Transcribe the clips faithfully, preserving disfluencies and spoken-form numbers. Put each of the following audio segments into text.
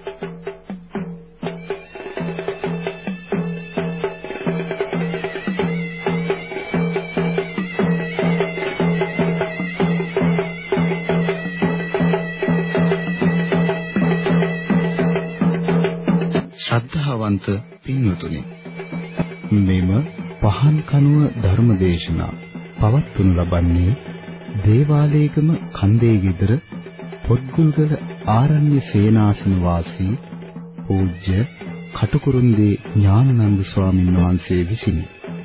ශ්‍රද්ධාවන්ත පින්වතුනි, මෙම පහන් කනුව ධර්මදේශනා පවත්වනු ලබන්නේ දේවාලේගම කන්දේ ගෙදර පොත්ගුල්ගල ආරණ්‍ය සේනාසන වාසී පූජ්‍ය කටුකුරුන්දී ඥානানন্দ ස්වාමීන් වහන්සේ විසිනි.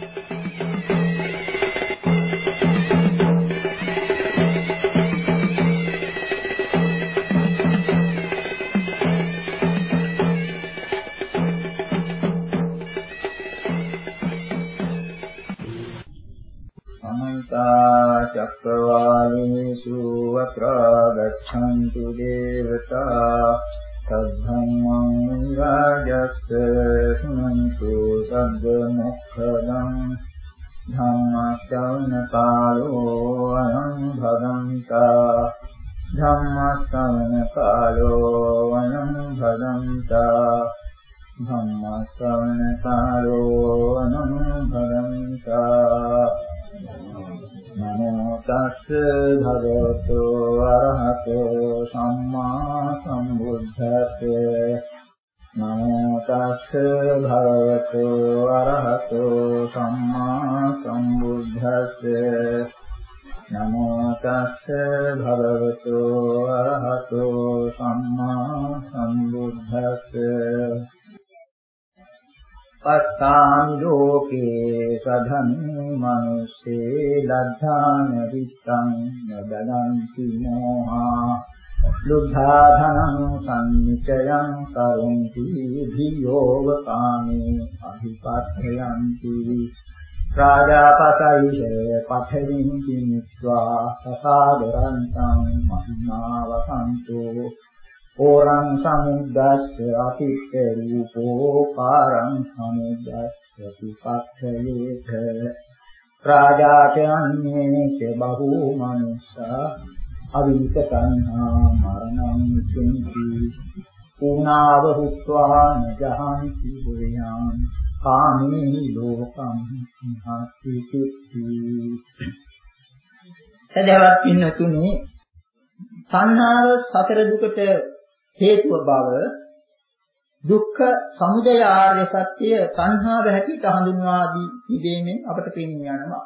චක්කවාලේසු අත්‍රා ගච්ඡන්තු දේවතා තද්ධම්මං රාජස්ස සුනන්තු සද්ද මොක්ඛදං ධම්මස්සවන කාලෝ අයං භදන්තා ධම්මස්සවන කාලෝ අයං භදන්තා ධම්මස්සවන කාලෝ අයං භදන්තා නමෝ තස්ස භගවතු අරහතෝ සම්මා සම්බුද්දස්ස නමෝ තස්ස භගවතු අරහතෝ සම්මා සම්බුද්දස්ස නමෝ තස්ස භගවතු අරහතෝ සම්මා සම්බුද්දස්ස පස්සාමි ලෝකේ සධම්මේ මනුස්සේ ලද්ධාන විත්තං නදනන්ති මොහා ලුද්ධා ධනං සංනිචයං කරොන්ති ධියෝව කාමේ අභිපත්‍යයන්ති රාජාපසයිෂේ පඨවින් කිමිත්වා සසාදරන්තං මහිමාවසන්තෝ ඕරං සමුද්දස්ස අතික්ඛ රූපෝ පාරං සමුද්දස්ස ප්‍රතිපක්ඛයේත රාජාචයන්නේ ච බහු මනුස්සා අවිත තණ්හා මරණං චින්ති පුනාව හුත්වා නජහන්ති බුරියං කාමී ලෝකං හත්ති කිත්ති. සදහවත් පින්නතුනි, තණ්හාව සතර දුකට හේතුව බව දුක්ඛ සමුදය ආර්ය සත්‍ය තණ්හාව හැටියට හඳුන්වා දී තිබීමෙන් අපට පෙනී යනවා.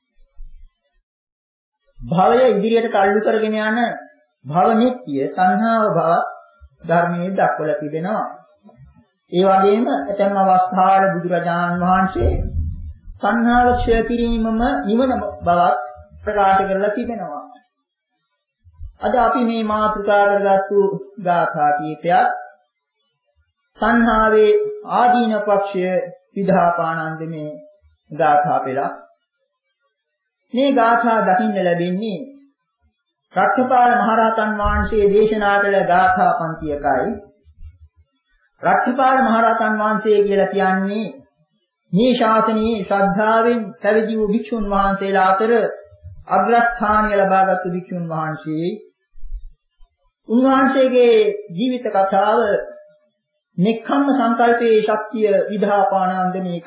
භවය ඉදිරියට තල්ලු කරගෙන යන භව නිත්‍ය තණ්හාව භව ධර්මයේ දක්වලා තිබෙනවා. ඒ වගේම ඇතැම් අවස්ථාවල බුදුරජාණන් වහන්සේ තණ්හාව ක්ෂය කිරීමම නිවන බවත් ප්‍රකාශ කරලා තිබෙනවා. අද අපි මේ මාතෘකා කරගත්තු ගාථා කීපයක් තණ්හාවේ ආදීන පක්ෂය විධාපානන්ද මේ ගාථා පෙළක්. මේ ගාථා දකින්න ලැබෙන්නේ රට්ඨපාල මහරහතන් වහන්සේ දේශනා කළ ගාථා පන්තියකයි. රට්ඨපාල මහරහතන් වහන්සේ කියලා කියන්නේ මේ ශාසනයේ ශ්‍රද්ධාවෙන් පැවිදි වූ භික්ෂුන් වහන්සේලා අතර අග්‍රස්ථානය ලබාගත් භික්ෂුන් වහන්සේ. උන්වහන්සේගේ ජීවිත කතාව නික්ඛම්ම සංකල්පයේ ශක්තිය විධාපානන්ද මේක.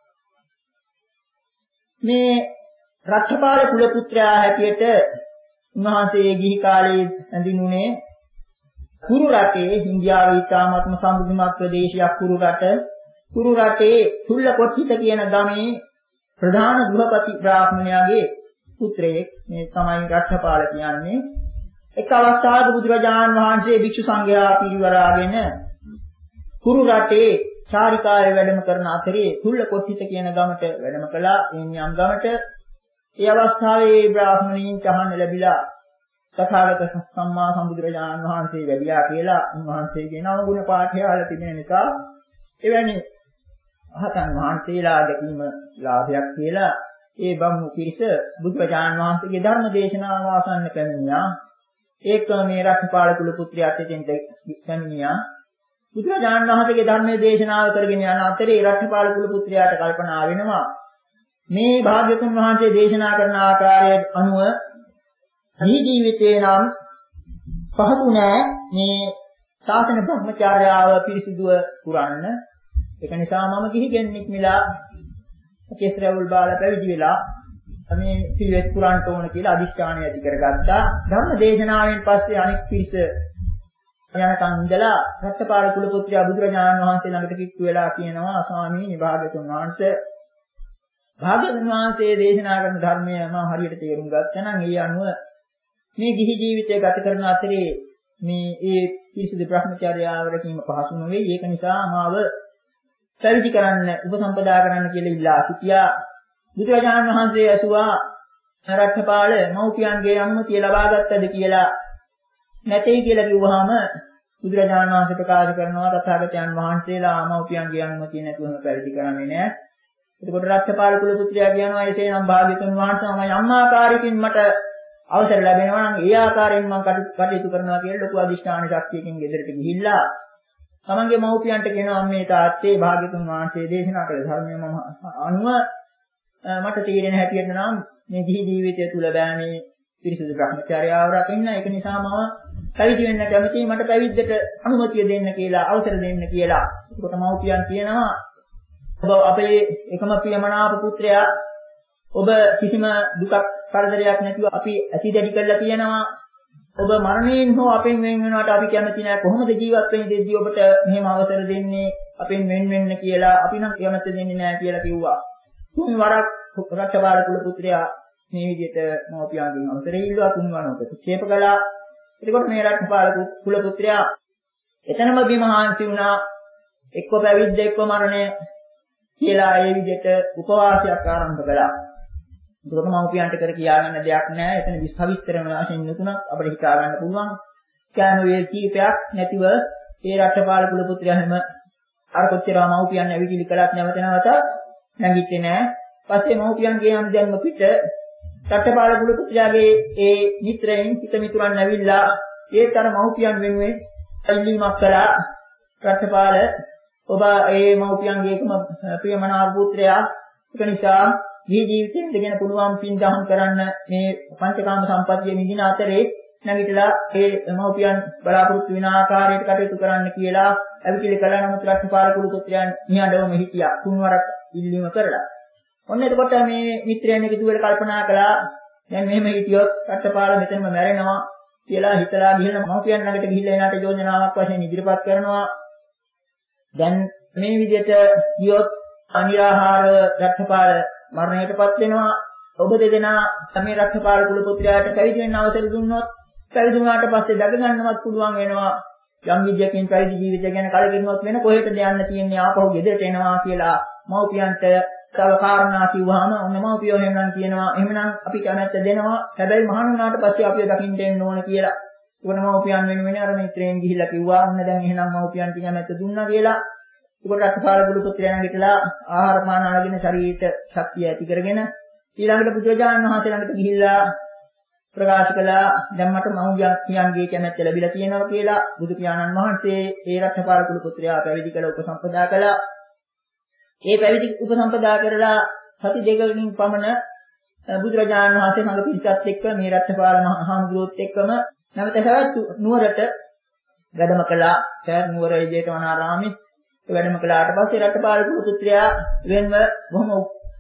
මේ රට්ඨපාල කුල පුත්‍රයා හැටියට උන්වහන්සේ ගිහි කාලයේ ඇඳිනුනේ කුරු රටේ ඉන්දියාවේ ඉතාමත්ම සමෘද්ධිමත් ප්‍රදේශයක් කුරු රට. කුරු රටේ තුල්ලකොට්ටිත කියන ගමේ ප්‍රධාන ගෘහපති බ්‍රාහ්මණයාගේ පුත්‍රයෙක්. මේ තමයි රට්ඨපාල කියන්නේ. එක් අවස්ථාවක බුදුරජාණන් වහන්සේ භික්ෂු සංඝයා පිරිවරාගෙන කුරු රටේ චාරිකාවේ වැඩම කරන අතරේ තුල්ලකොට්ටිත කියන ගමට වැඩම කළා. එම් යම් ගමට ඒ අවස්ථාවේ බ්‍රාහ්මණයින් චහන්න ලැබිලා තථාගත සම්මා සම්බුදුරජාණන් වහන්සේ වැඩියා කියලා උන්වහන්සේගේ නව ගුණ පාඨය අහලා තිබෙන නිසා එවැනි අහතන් වහන්සේලා දැකීම ලාභයක් කියලා ඒ බමුණු පිරිස බුදුරජාණන් වහන්සේගේ ධර්ම දේශනාව ආසන්න කළා. ඒකම මේ රට්ඨපාල කුල පුත්‍රයාත් එතෙන් පැමිණියා. බුදුරජාණන් වහන්සේගේ ධර්මයේ දේශනාව කරගෙන යන අතරේ රට්ඨපාල කුල පුත්‍රයාට කල්පනා වෙනවා මේ භාග්‍යවතුන් වහන්සේ දේශනා කරන ආකාරයට අනුව මේ ජීවිතේ නම් පහසු නෑ. මේ ශාසන බ්‍රහ්මචර්යාව පිරිසිදුව පුරන්න. ඒක නිසා මම ගිහි ගෙන්නික් මිලා කේසරවල් බාලා පැවිදි වෙලා මේ පිළිවෙත් පුරන්න ඕන කියලා අදිෂ්ඨානය ඇති කරගත්තා. ධර්ම දේශනාවෙන් පස්සේ අනෙක් පිරිස යනකම් ඉඳලා රත්පාල කුල පුත්‍රයා බුදුරජාණන් වහන්සේ ළඟට කිට්ටු වෙලා කියනවා ස්වාමීනි භාග්‍යතුන් වහන්සේ භාග්‍යතුන් වහන්සේ දේශනා කරන ධර්මය මම හරියට තේරුම් ගත්තා නම් ඒ අනුව මේ ගිහි ජීවිතය ගත කරන අතරේ මේ ඒ පිරිසිදු බ්‍රහ්මචර්යාවරකින්ම පහසු නොවේ. ඒක නිසා මාව පැවිදි කරන්න උපසම්පදා කරන්න කියලා ඉල්ලා සිටියා. බුදුරජාණන් වහන්සේ ඇසුවා රත්පාල මෞපියන්ගේ අනුමැතිය ලබා ගත්තද කියලා. නැtei කියලා කිව්වහම බුදුරජාණන් වහන්සේ ප්‍රකාශ කරනවා තථාගතයන් වහන්සේලා මෞපියන්ගේ අනුමැතිය නැතුවම පැවිදි කරන්නේ නැහැ. එතකොට රත්පාල කුල පුත්‍රයා කියනවා එසේනම් භාග්‍යතුන් වහන්සේ මම යම් ආකාරයකින් මට අවසර ලැබෙනවා නම් ඒ ආකාරයෙන් මම කටයුතු කරනවා කියලා ලොකු අධිෂ්ඨාන ශක්තියකින් ගෙදරට ගිහිල්ලා තමන්ගේ මව්පියන්ට කියනවා මේ තාත්තේ භාග්‍යතුන් වහන්සේ දේශනා කළ ධර්මය මම අනුව මට තීරණ හැටියට නම් මේ ගිහි ජීවිතය තුල බෑ මේ පිරිසුදු බ්‍රහ්මචර්යාව රකින්න. ඒක නිසා මම පැවිදි වෙන්න කැමතියි. මට පැවිද්දට අනුමැතිය දෙන්න කියලා අවසර දෙන්න කියලා. ඒකට මව්පියන් කියනවා ඔබ අපේ එකම ප්‍රියමනාප පුත්‍රයා ඔබ කිසිම දුකක් කරදරයක් නැතිව අපි ඇතිදැඩි කරලා තියෙනවා. ඔබ මරණයෙන් හෝ අපෙන් වෙන් වෙනවට අපි කැමති නැහැ. කොහොමද ජීවත් වෙන්නේ දෙද්දී ඔබට මෙහෙම අවසර දෙන්නේ අපෙන් වෙන් වෙන්න කියලා අපි නම් කැමති දෙන්නේ නැහැ කියලා කිව්වා. තුන් වරක් රට්ටපාල කුල පුත්‍රයා මේ විදිහට මව්පියන්ගෙන් අවසරය ඉල්ලුවා. තුන් වරක් ප්‍රතික්ෂේප කළා. එතකොට මේ රට්ටපාල කුල පුත්‍රයා එතනම බිමහාන්සි වුණා. එක්ක පැවිද්ද එක්ක මරණය කියලා ඒ විදිහට උපවාසයක් ආරම්භ කළා. ඒකම මව්පියන්ට කර කියා ගන්න දෙයක් නැහැ. එතන විස්තරිතම වශයෙන් නුතුණක් අපිට හිතා ගන්න පුළුවන්. ඥාන වේ කීපයක් නැතිව ඒ රට්ටපාල කුල පුත්‍රයා හැම අර කොච්චර මව්පියන් ඇවිදිලි කළත් නැවත නැවත නැගිටින්නේ නැහැ. පස්සේ මව්පියන්ගේ අනුදැන්ම පිට රට්ටපාල කුල පුත්‍රයාගේ ඒ මිත්‍රයන් හිත මිතුරන් ඇවිල්ලා ඒත් අර මව්පියන් වෙනුවෙන් ඉල්ලීමක් කළා. රට්ටපාල ඔබ ඒ මව්පියන්ගේ එකම ප්‍රියමනාප පුත්‍රයා ඒක නිසා මේ ජීවිතයෙන් දෙගෙන පුළුවන් පින් දහම් කරන්න මේ පංචකාම සම්පත්තිය නිදින අතරේ නැගිටලා ඒ මව්පියන් බලාපොරොත්තු වෙන ආකාරයට කටයුතු කරන්න කියලා අවිකිලි කළා. නමුත් රත්නපාල කුල පුත්‍රයන් නිහඬවම හිටියා තුන්වරක් ඉල්ලීම කරලා. ඔන්න එතකොට මේ මිත්‍රයන් එක දුවල කල්පනා කළා දැන් මෙහෙම හිටියොත් රත්නපාල මෙතනම මැරෙනවා කියලා හිතලා ගිහින් මව්පියන් ළඟට ගිහිල්ලා එනාට යෝජනාවක් වශයෙන් ඉදිරිපත් කරනවා. දැන් මේ විදිහට ගියොත් අනිරාහාර රත්නපාල මරණයටපත් වෙනවා. ඔබ දෙදෙනා මේ රත්නපාල කුල පුත්‍රයාට පැවිදි වෙන්න අවසර දුන්නොත් පැවිදි වුණාට පස්සේ දග ගන්නවත් පුළුවන් වෙනවා. යම් විද්‍යාවකින් පැවිදි ජීවිතය ගැන කලකිරුණොත් වෙන කොහෙටද යන්න තියෙන්නේ ආපහු ගෙදරට එනවා කියලා මව්පියන්ට තව කාරණා කිව්වහම ඔන්න මව්පියෝ එහෙමනම් කියනවා එහෙමනම් අපි කැමැත්ත දෙනවා. හැබැයි මහාන වුණාට පස්සේ අපිව දකින්න එන්න ඕන කියලා. උගන මව්පියන් වෙනුවෙන් අර මිත්‍රයන් ගිහිල්ලා කිව්වා. ඔන්න දැන් එහෙනම් මව්පියන් කැමැත්ත දුන්නා කියලා. ඒකට රත්පාල කුල පුත්‍රයා නැගිටලා ආහාර පාන අරගෙන ශරීරයට ශක්තිය ඇති කරගෙන ඊළඟට බුදුරජාණන් වහන්සේ ළඟට ගිහිල්ලා ප්‍රකාශ කළා දැන් මට මව්පියන්ගේ කැමැත්ත ලැබිලා තියෙනවා කියලා. බුදු පියාණන් වහන්සේ ඒ රත්පාල කුල පුත්‍රයා පැවිදි කළ උපසම්පදා කළා. ඒ පැවිදි උපසම්පදා කරලා සති දෙකකින් පමණ බුදුරජාණන් වහන්සේ සංඝ පිරිසත් එක්ක මේ රත්පාල මහාමුදුරුවොත් එක්කම නැවත හැවත් නුවරට වැඩම කළා. සෑත් නුවර ජේතවනාරාමයේ වැඩම කළාට පස්සේ රටපාල පුත්‍රයා වෙනම බොහොම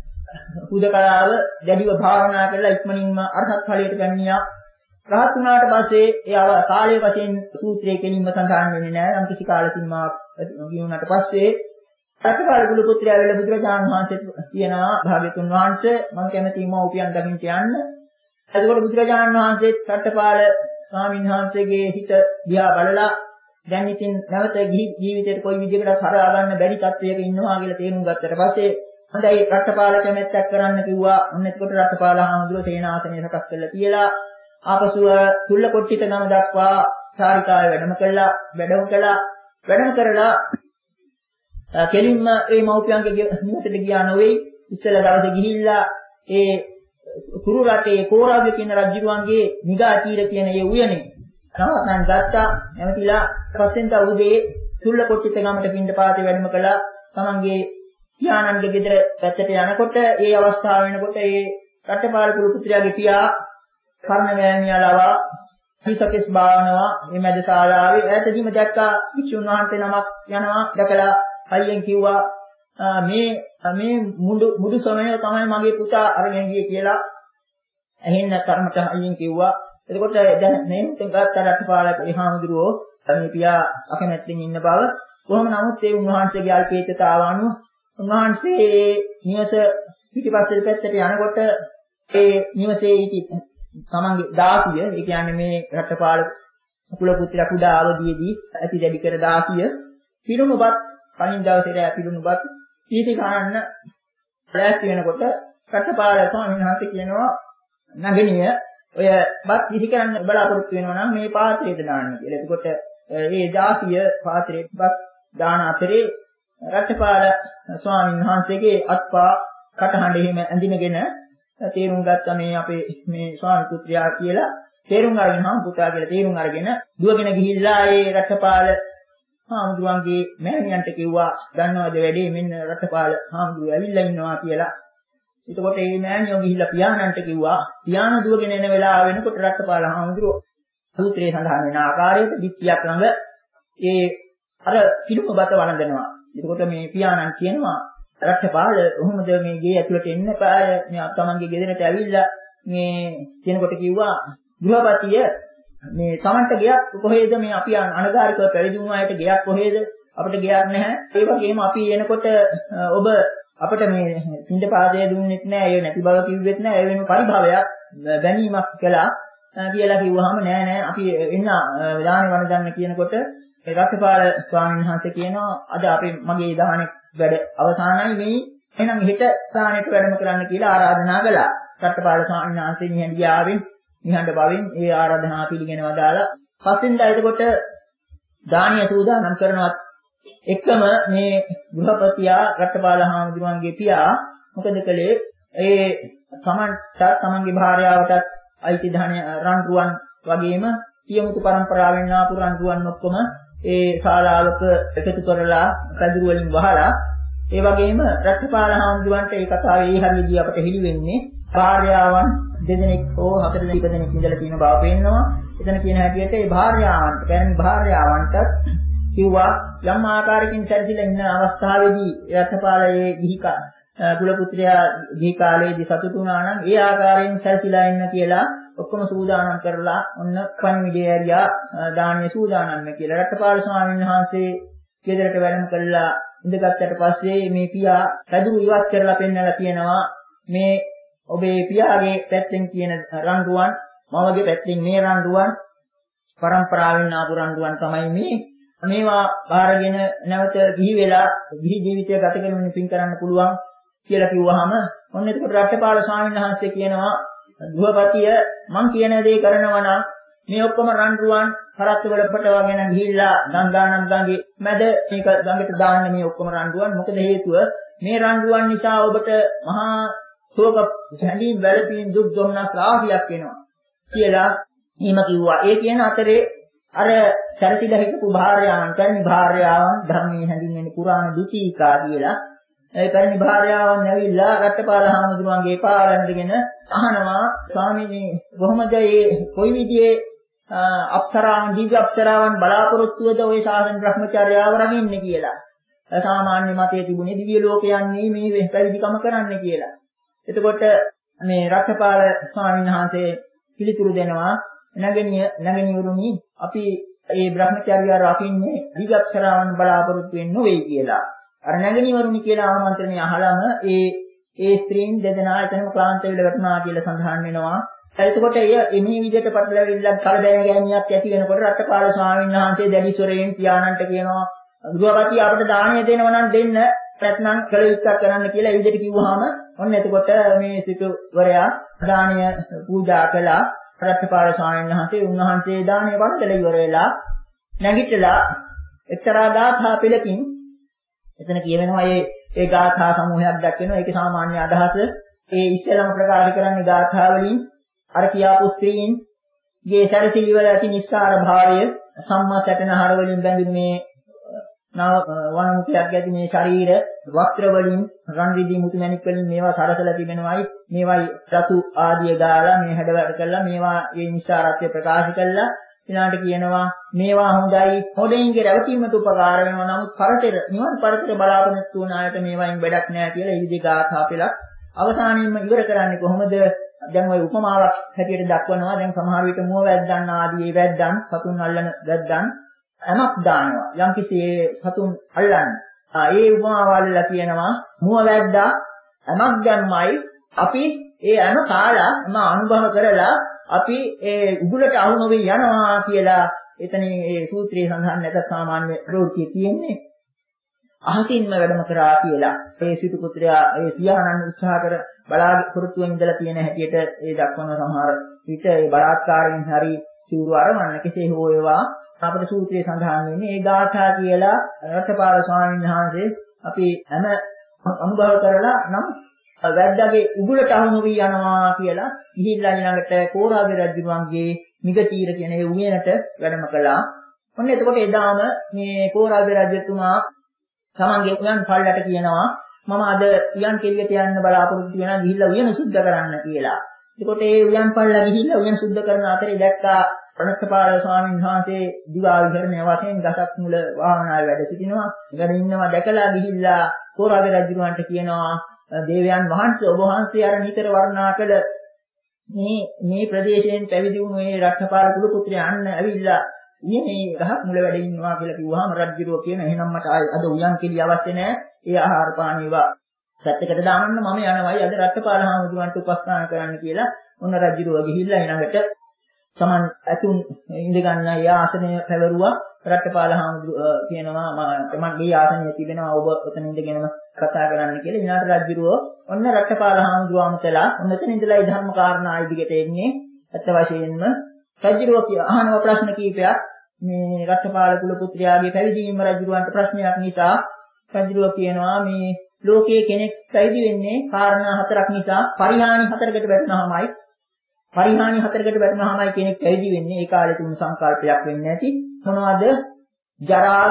හුදකලාව දැඩිව භාවනා කරලා ඉක්මනින්ම අරහත් ඵලයට පැමිණියා. රහත් වුණාට පස්සේ ඒ කාලයේ වශයෙන් සූත්‍රයේ කෙලින්ම සඳහන් වෙන්නේ නැහැ. යම් කිසි කාල සීමාවක් ගියුණාට පස්සේ රටපාල පුත්‍රයා වෙල බුදුරජාණන් වහන්සේ කියනවා භාග්‍යතුන් වහන්සේ මම කැමතියි මව්පියන් දකින්න යන්න. එතකොට බුදුරජාණන් වහන්සේ රටපාල ස්වාමීන් වහන්සේගේ හිත දිහා බලලා දැන් ඉතින් නැවත ජීවිතේට කොයි විදිහකට හරහා ගන්න බැරි තත්වයක ඉන්නවා කියලා තේරුම් ගත්තට පස්සේ හොඳයි රටපාල කැමැත්තක් කරන්න කිව්වා. ඔන්න එතකොට රටපාල හාමුදුරුවෝ සේනාසනය සකස් කරලා තියලා ආපසුව තුල්ලකොට්ටිත නම දක්වා සාරිකාවේ වැඩම කළා. වැඩම කළා. වැඩම කරලා කෙලින්ම මේ මව්පියන්ගේ නිවසට ගියා නොවේ. ඉස්සෙල්ලා දවසේ ගිහිල්ලා ඒ කුරු රටේ කෝරාගේ කියන රජුගේ නිගා තීර කියන ඒ උයනේ නවතන් ගත්තා. එමෙතිලා පස්සෙන් තා උදේ තුල්ලකොට්ටිත ගමට පින්ඩපාතේ වැඩම කළා. තමන්ගේ පියාණන්ගේ ගෙදර පැත්තට යනකොට ඒ අවස්ථාව වෙනකොට ඒ රටපාල කුල පුත්‍රයාගේ පියා කර්ණවැමියාලව හිසකෙස් භාවනවා මේ මැද ශාලාවේ ඈතදීම දැක්කා වික්ෂුන් වහන්සේ නමක් යනවා දැකලා අයියෙන් කිව්වා මේ මේ මුඩු මුඩු සොනය තමයි මගේ පුතා අරගෙන ගියේ කියලා ඇහෙන්න කර්මත අයියෙන් කිව්වා. එතකොට දැන් මේ තෙන්ගත් රටපාලක එහාමුදුරුවෝ මේ පියා අකමැත්තෙන් ඉන්න බව කොහොම නමුත් ඒ උන්වහන්සේගේ අල්පේච්ඡතාව අනුව උන්වහන්සේ නිවස පිටිපස්සේ පැත්තට යනකොට ඒ නිවසේ ඉති තමන්ගේ දාසිය ඒ කියන්නේ මේ රටපාලක කුල පුත්‍රයා කුඩා අවදියේදී ඇති දෙවි කර දාසිය පිරුණුපත් කලින් දවසේ පිරුණුපත් පීටි ගන්න ප්‍රයත්න වෙනකොට රටපාලක ස්වාමීන් වහන්සේ කියනවා නගිනිය ඔය බත් විහි කරන්න බලාපොරොත්තු වෙනවා නම් මේ පාත්‍රයට දාන්න කියලා. එතකොට ඒ දාසිය පාත්‍රයට බත් දාන අතරේ රටපාල ස්වාමීන් වහන්සේගේ අත්පා කටහඬ එහෙම ඇඳිනගෙන තේරුම් ගත්ත මේ අපේ මේ ස්වාමි පුත්‍රයා කියලා තේරුම් අරගෙන හම් පුතා කියලා තේරුම් අරගෙන දුවගෙන ගිහිල්ලා ඒ රටපාල හාමුදුරුවන්ගේ මෑණියන්ට කිව්වා ගන්නවද වැඩේ මෙන්න රටපාල හාමුදුරුවෝ ඇවිල්ලා ඉන්නවා කියලා. එතකොට මේ මෑණියෝ ගිහිල්ලා පියාණන්ට කිව්වා පියාණ දුවගෙන එන වෙලාව වෙනකොට රටපාල හාමුදුරුවෝ සූත්‍රයේ සඳහන් වෙන ආකාරයට දික්තියක් ළඟ ඒ අර පිළිම බත වළඳනවා. එතකොට මේ පියාණන් කියනවා රටපාල කොහොමද මේ ගේ ඇතුළට එන්න පාය මේ තමන්ගේ ගෙදරට ඇවිල්ලා මේ කියනකොට කිව්වා ගෘහපතිය මේ තමන්ට ගෙයක් කොහෙද මේ අපි අනගාരികව පැවිදුණු අයට ගෙයක් කොහෙද අපිට ගෙයක් නැහැ ඒ වගේම අපි එනකොට ඔබ අපිට මේ පින්ඩපාතය දුන්නෙත් නැහැ ඒ නැති බව කිව්වෙත් නැහැ ඒ වෙන පරිභවයක් බැනීමක් කළා කියලා කිව්වහම නෑ නෑ අපි එන්න දානේ වණ ගන්න කියනකොට ඒ රටපාල ස්වාමීන් වහන්සේ කියනවා අද අපි මගේ දානේ වැඩ අවසానයි මේ එහෙනම් හෙට ස්ථානෙට වැඩම කරන්න කියලා ආරාධනා කළා. රටපාල ස්වාමීන් වහන්සේ නිහඬියාවෙන් නිහඬ බවින් ඒ ආරාධනා පිළිගෙන වදාලා පස්වෙනිදා එතකොට දානිය සූදානම් කරනවත් එකම මේ ගෘහපතියා රටපාල හාමුදුරුවන්ගේ පියා මොකද කළේ ඒ සමන්ට තමන්ගේ භාර්යාවටත් අයිති ධන රන් රුවන් වගේම පියමුතු පරම්පරාවෙන් ආපු රන් රුවන් ඔක්කොම ඒ ශාලාවක එකතු කරලා පැදුරු වලින් වහලා ඒ වගේම රටපාල හාමුදුරුවන්ට ඒ කතාවේ ඒ හරියදී අපට හෙළි වෙන්නේ භාර්යාවන් දෙදෙනෙක් හෝ හතර දෙනෙක් ඉඳලා තියෙන බව පේනවා. එතන කියන හැටියට ඒ භාර්යාවන්ට කියන්නේ භාර්යාවන්ට කිව්වා යම් ආකාරයකින් සැරසිලා ඉන්න අවස්ථාවේදී රටපාලයේ ගිහි කුල පුත්‍රයා ගිහි කාලයේදී සතුටු වුණා නම් ඒ ආකාරයෙන් සැරසිලා ඉන්න කියලා ඔක්කොම සූදානම් කරලා ඔන්න පණිවිඩය ඇරියා දානීය සූදානම් වෙ කියලා රටපාල ස්වාමීන් වහන්සේ ගෙදරට වැඩම කළා. ඉඳගත්තට පස්සේ මේ පියා පැදුරු ඉවත් කරලා පෙන්නලා කියනවා මේ ඔබේ පියාගේ පැත්තෙන් කියන රන් රුවන් මවගේ පැත්තෙන් මේ රන් රුවන් පරම්පරාවෙන් ආපු රන් රුවන් තමයි මේ මේවා බාරගෙන නැවත ගිහි වෙලා ගිහි ජීවිතය ගත කරමින් පින් කරන්න පුළුවන් කියලා කිව්වහම ඔන්න එතකොට රටපාල ස්වාමීන් වහන්සේ කියනවා ගෘහපතිය මං කියන දේ කරනවා නම් මේ ඔක්කොම රන් රුවන් හරත් වල පටවගෙන ගිහිල්ලා ගංගානම් ගඟේ මැද මේක ගඟට දාන්න මේ ඔක්කොම රන් රුවන් මොකද හේතුව මේ රන් රුවන් නිසා ඔබට මහා ශෝක හැඬීම් වැළපීම් දුක් දුම්නස් රාශියක් වෙනවා කියලා හිම කිව්වා. ඒ කියන අතරේ අර සැරසිලා හිටපු භාර්යාවන් පැරණි භාර්යාවන් ධර්මයේ හැඳින්වෙන පුරාණ දුතිකා කියලා ඒ පැරණි භාර්යාවන් ඇවිල්ලා රටපාල හාමුදුරුවන්ගේ පාරැඳගෙන අහනවා ස්වාමීනි කොහොමද මේ කොයි විදිහේ අප්සරාවන් දිව්‍ය අප්සරාවන් බලාපොරොත්තුවද ওই සාසන බ්‍රහ්මචර්යාව රකින්නේ කියලා. සාමාන්‍ය මතයේ තිබුණේ දිව්‍ය ලෝකයන්නේ මේ පැවිදිකම කරන්න කියලා. එතකොට මේ රටපාල ස්වාමීන් වහන්සේ පිළිතුරු දෙනවා නගණිය නගණියුරුනි අපි මේ බ්‍රහ්මචර්යය රකින්නේ දිව්‍ය අප්සරාවන් බලාපොරොත්තු වෙන්නේ නොවේ කියලා. අර නගණියුරුනි කියලා ආමන්ත්‍රණය අහලම ඒ ඒ ස්ත්‍රීන් දෙදෙනා එතනම ක්ලාන්ත වෙලා වැටුණා කියලා සඳහන් වෙනවා. එතකොට එය මේ විදිහට පටලැවිල්ලක් කලබෑ ගෑනියක් ඇති වෙනකොට රටපාල ස්වාමීන් වහන්සේ දැඩිස්වරයෙන් පියාණන්ට කියනවා ගෘහපති අපිට දාණය දෙනවා නම් දෙන්න නැත්නම් කළ යුත්තක් කරන්න කියලා ඒ විදිහට කිව්වහම ඔන්න එතකොට මේ සිටුවරයා දාණය පූජා කළා. රටපාල ස්වාමීන් වහන්සේ උන්වහන්සේ දාණය වන්දලා ඉවර වෙලා නැගිටලා එක්තරා ගාථා පෙළකින් එතන කියවෙනවා මේ ඒ ගාථා සමූහයක් දක්වනවා. ඒකේ සාමාන්‍ය අදහස ඒ ඉස්සෙල්ලාම ප්‍රකාශ කරන්නේ ගාථා වලින් අර කියාපු ස්ත්‍රීන්ගේ සැරසිලි වල ඇති නිස්සාර භාවය සම්මා සැටනහර වලින් බැඳුනේ වනමුඛයක් ඇති මේ ශරීර වස්ත්‍ර වලින් රන් රිදී මුතු මැණික් වලින් මේවා සරසලා තිබෙනවායි මේවායි රතු ආදිය දාලා මේ හැඩවැර කරලා මේවා ඒ නිස්සාරත්වය ප්‍රකාශ කළා ඊළාට කියනවා මේවා හොඳයි හොඩින්ගේ රැවටීමට උපකාර වෙනවා නමුත් පරතර නිවන් පරතර බලාපොරොත්තු වුණ අයට මේවායින් වැඩක් නැහැ කියලා ඒ විදිහ ගාථා පෙළක් අවසානයේම ඉවර කරන්නේ කොහොමද දැන් ওই උපමාවක් හැටියට දක්වනවා දැන් සමහර විට මුව වැද්දන් ආදී වැද්දන් සතුන් අල්ලන වැද්දන් ඇමක් දානවා යම්කිසි සතුන් අල්ලන්න. ඒ උපමාවල්ලා කියනවා මුව වැද්දා ඇමක් දැම්මයි අපි ඒ ඇම කාලා එම අනුභව කරලා අපි ඒ උගුලට අහු නොවි යනවා කියලා එතන ඒ සූත්‍රයේ සඳහන් නැත සාමාන්‍ය ප්‍රවෘත්තිය තියෙන්නේ. අහසින්ම වැඩම කරා කියලා ඒ සිටු පුත්‍රයා ඒ සියානන් උත්සාහ කර බලාපොරොත්තුවෙන් ඉඳලා තියෙන හැටියට ඒ දක්වන සමහර විට ඒ බලාත්කාරයෙන් හරි සිවුරු අරවන්න කෙසේ හෝ ඒවා අපේ සූත්‍රයේ සඳහන් වෙන්නේ ඒ ගාථා කියලා රටපාල ස්වාමීන් වහන්සේ අපි හැම අනුභව කරලා නම් වැද්දාගේ උගුලට අහු නොවි යනවා කියලා ගිහිල්ලා ඊළඟට කෝරාගේ රජුගේ මිගතීර කියන ඒ උයනට වැඩම කළා. ඔන්න එතකොට එදාම මේ කෝරාගේ රජතුමා තමන්ගේ උයන් පල්ලට කියනවා මම අද උයන් කෙලියට යන්න බලාපොරොත්තු වෙනවා ගිහිල්ලා උයන සුද්ධ කරන්න කියලා. එතකොට ඒ උයන් පල්ලා ගිහිල්ලා උයන සුද්ධ කරන අතරේ දැක්කා රණත්පාල ස්වාමීන් වහන්සේ දිවා විහරණය වශයෙන් ගසක් මුල වාහනාවේ වැඩ සිටිනවා. ඉගෙන ඉන්නවා දැකලා ගිහිල්ලා කෝරාගේ රජුන්ට කියනවා දේවයන් වහන්සේ ඔබ වහන්සේ අර නිතර වර්ණනා කළ මේ මේ ප්‍රදේශයෙන් පැවිදි වුණු මේ රත්නපාල කුල පුත්‍රයන් ඇවිල්ලා මේ ගහක් මුල වැඩ ඉන්නවා කියලා කිව්වහම රජුරෝ කියන එහෙනම් මට අද උයන් කෙලිය අවශ්‍ය නැහැ. ඒ ආහාර පාන ඒවා සත්‍යකට දාන්න මම යනවායි අද රත්නපාල හාමුදුරන්ට උපස්ථාන කරන්න කියලා ඔන්න රජුරෝ ගිහිල්ලා ඊළඟට සමන් ඇතුන් ඉඳ ගන්න ඒ ආසනය පැවරුවා. රත්නපාල හාමුදුරුවෝ කියනවා මම මගේ ආසනය තිබෙනවා ඔබ එතන ඉඳගෙනම කතා කරන්න කියලා. ඊළාට රජුරෝ ඔන්න රත්නපාල හාමුදුරුවමතලා ඔන්න එතන ඉඳලා ඒ ධර්ම කාරණා ඉදිරියට එන්නේ. අත්ත වශයෙන්ම රජුරෝ කිය අහනවා ප්‍රශ්න කීපයක් මේ රත්නපාල කුල පුත්‍රයාගේ පැවිදි වීම රජුරවන්ට ප්‍රශ්නයක් නිසා රජුරෝ කියනවා මේ ලෝකයේ කෙනෙක් පැවිදි වෙන්නේ කාරණා හතරක් නිසා පරිහානි හතරකට වැටෙනවාමයි පරිහානි හතරකට වැටෙනවාමයි කෙනෙක් පැවිදි වෙන්නේ. ඒ කාලේ තුන් සංකල්පයක් වෙන්නේ නැති මොනවද? ජරාව,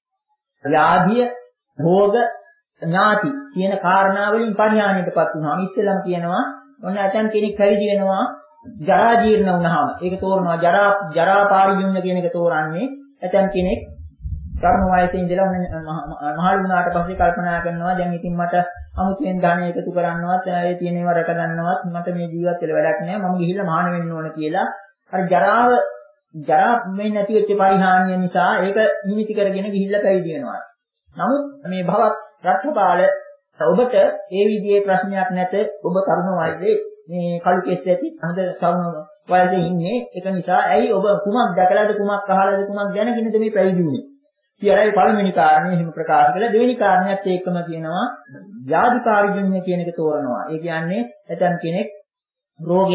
ව්‍යාධිය, භෝග, ඥාති කියන කාරණා වලින් පරිහානියටපත් වුණාම ඉස්සෙල්ලම කියනවා ඔන්න ඇතන් කෙනෙක් පැවිදි වෙනවා ජරා ජීර්ණ වුණාම ඒක තෝරනවා ජරා ජරා පාරිජුන්න කියන එක තෝරන්නේ ඇතන් කෙනෙක් තරුණ වයසේ ඉඳලා මහලු වුණාට පස්සේ කල්පනා කරනවා දැන් ඉතින් මට අමුතුවෙන් ධනය එකතු කරන්නවත් ඒ තියෙන ඒවා රැක ගන්නවත් මට මේ ජීවිත වල වැඩක් නැහැ මම ගිහිල්ලා මහාන වෙන්න ඕන කියලා අර ජරාව ජරා මේ නැති වෙච්ච පරිහානිය නිසා ඒක නිමිති කරගෙන ගිහිල්ලා පැවිදි වෙනවා. නමුත් මේ භවත් රත්නපාල ඔබට ඒ විදිහේ ප්‍රශ්නයක් නැත ඔබ තරුණ වයසේ මේ කළු කෙස් ඇති හඳ තරුණ වයසේ ඉන්නේ ඒක නිසා ඇයි ඔබ කුමක් දැකලාද කුමක් අහලාද කුමක් දැනගෙනද මේ පැවිදි වුනේ කියලා ඒ පළවෙනි කාරණේ එහෙම ප්‍රකාශ කළා. දෙවෙනි කාරණයක් ඒකම කියනවා ව්‍යාධි පාරිජුන්‍ය කියන එක තෝරනවා. ඒ කියන්නේ ඇතන් කෙනෙක් රෝගය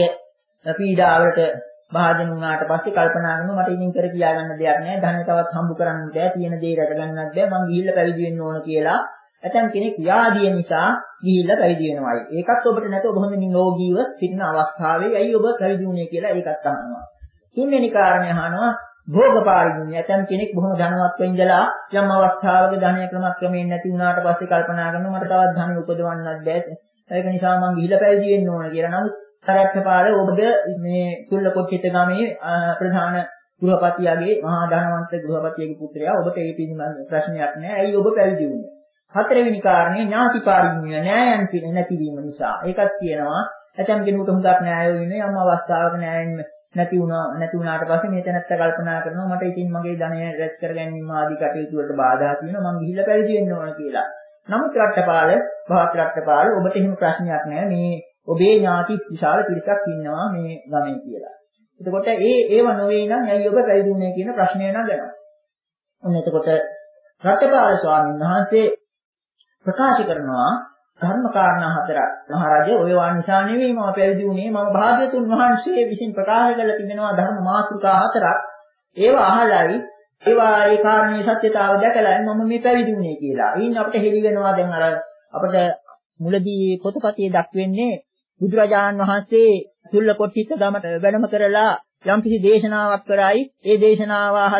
පීඩාවලට භාජන වුණාට පස්සේ කල්පනා කරනවා මට ඉතින් කර කියා ගන්න දෙයක් නැහැ. ධනෙ තවත් හම්බ කරන්න බෑ. තියෙන දේ රැක ගන්නත් බෑ. මං ගිහිල්ලා පැවිදි වෙන්න ඕන කියලා. ඇතන් කෙනෙක් ව්‍යාධිය නිසා ගිහිල්ලා පැවිදි වෙනවායි. ඒකත් ඔබට නැත ඔබ හොඳින් රෝගීව සිටින අවස්ථාවේ ඇයි ඔබ පැවිදි වුනේ කියලා ඒකත් අහනවා. තුන්වෙනි කාරණය අහනවා භෝගපාරිඥය. ඇතන් කෙනෙක් බොහොම ධනවත් වෙන්දලා යම් අවස්ථාවක ධනය ක්‍රමක්‍රමයෙන් නැති වුණාට පස්සේ කල්පනා කරනවා මට තවත් ධනෙ උපදවන්නත් බෑ. ඒක නිසා මං ගිහිල්ලා පැවිදි වෙන්න ඕන කියලා. නමුත් රත්නපාල ඔබද මේ කුල්ලකොට්ටිත ගමේ ප්‍රධාන ගෘහපතියාගේ මහා ධනවන්ත ගෘහපතියාගේ පුත්‍රයා ඔබට ඒ පිළිබඳ ප්‍රශ්නයක් නැහැ. ඇයි ඔබ පැවිදි වුනේ? හතරවෙනි කාරණේ ඥාතිපාරිඥය න්යායන් කියන නැතිවීම නිසා. ඒකත් කියනවා ඇතම් කෙනෙකුට හුඟක් න්යාය වෙන්නේ යම් අවස්ථාවක න්යායෙන් නැති වුණා නැති වුණාට පස්සේ මේ තැනත්ත කල්පනා කරනවා මට ඉතින් මගේ ධනය රැස් කර ගැනීම ආදී කටයුතු වලට බාධා තියෙනවා මං ගිහිල්ලා පැවිදි වෙන්න ඕන කියලා. නමුත් රත්නපාල භවත් රත්නපාල ඔබට එහෙම ප්‍රශ්නයක් නැහැ. මේ ඔබේ ඥාති විශාල පිරිසක් ඉන්නවා මේ ගමේ කියලා. එතකොට ඒ ඒව නොවේ නම් ඇයි ඔබ පැවිදි වුනේ කියන ප්‍රශ්නය නගනවා. ඔන්න එතකොට රත්නපාල ස්වාමීන් වහන්සේ ප්‍රකාශ කරනවා ධර්ම කාරණා හතරක්. මහරජා ඔය වා නිසා නෙවෙයි මම පැවිදි වුනේ මම භාග්‍යතුන් වහන්සේ විසින් ප්‍රකාශ කරලා තිබෙනවා ධර්ම මාතෘකා හතරක්. ඒවා අහලයි ඒවා ඒ කාරණේ සත්‍යතාව දැකලා මම මේ පැවිදි වුනේ කියලා. ඊයින් අපිට හෙළි වෙනවා දැන් අර අපිට මුලදී පොතපතේ දක්වන්නේ බුදුරජාණන් වහන්සේ සුල්ලකොට්ටිත ගමට වැඩම කරලා යම්කිසි දේශනාවක් කරයි ඒ දේශනාව අහලා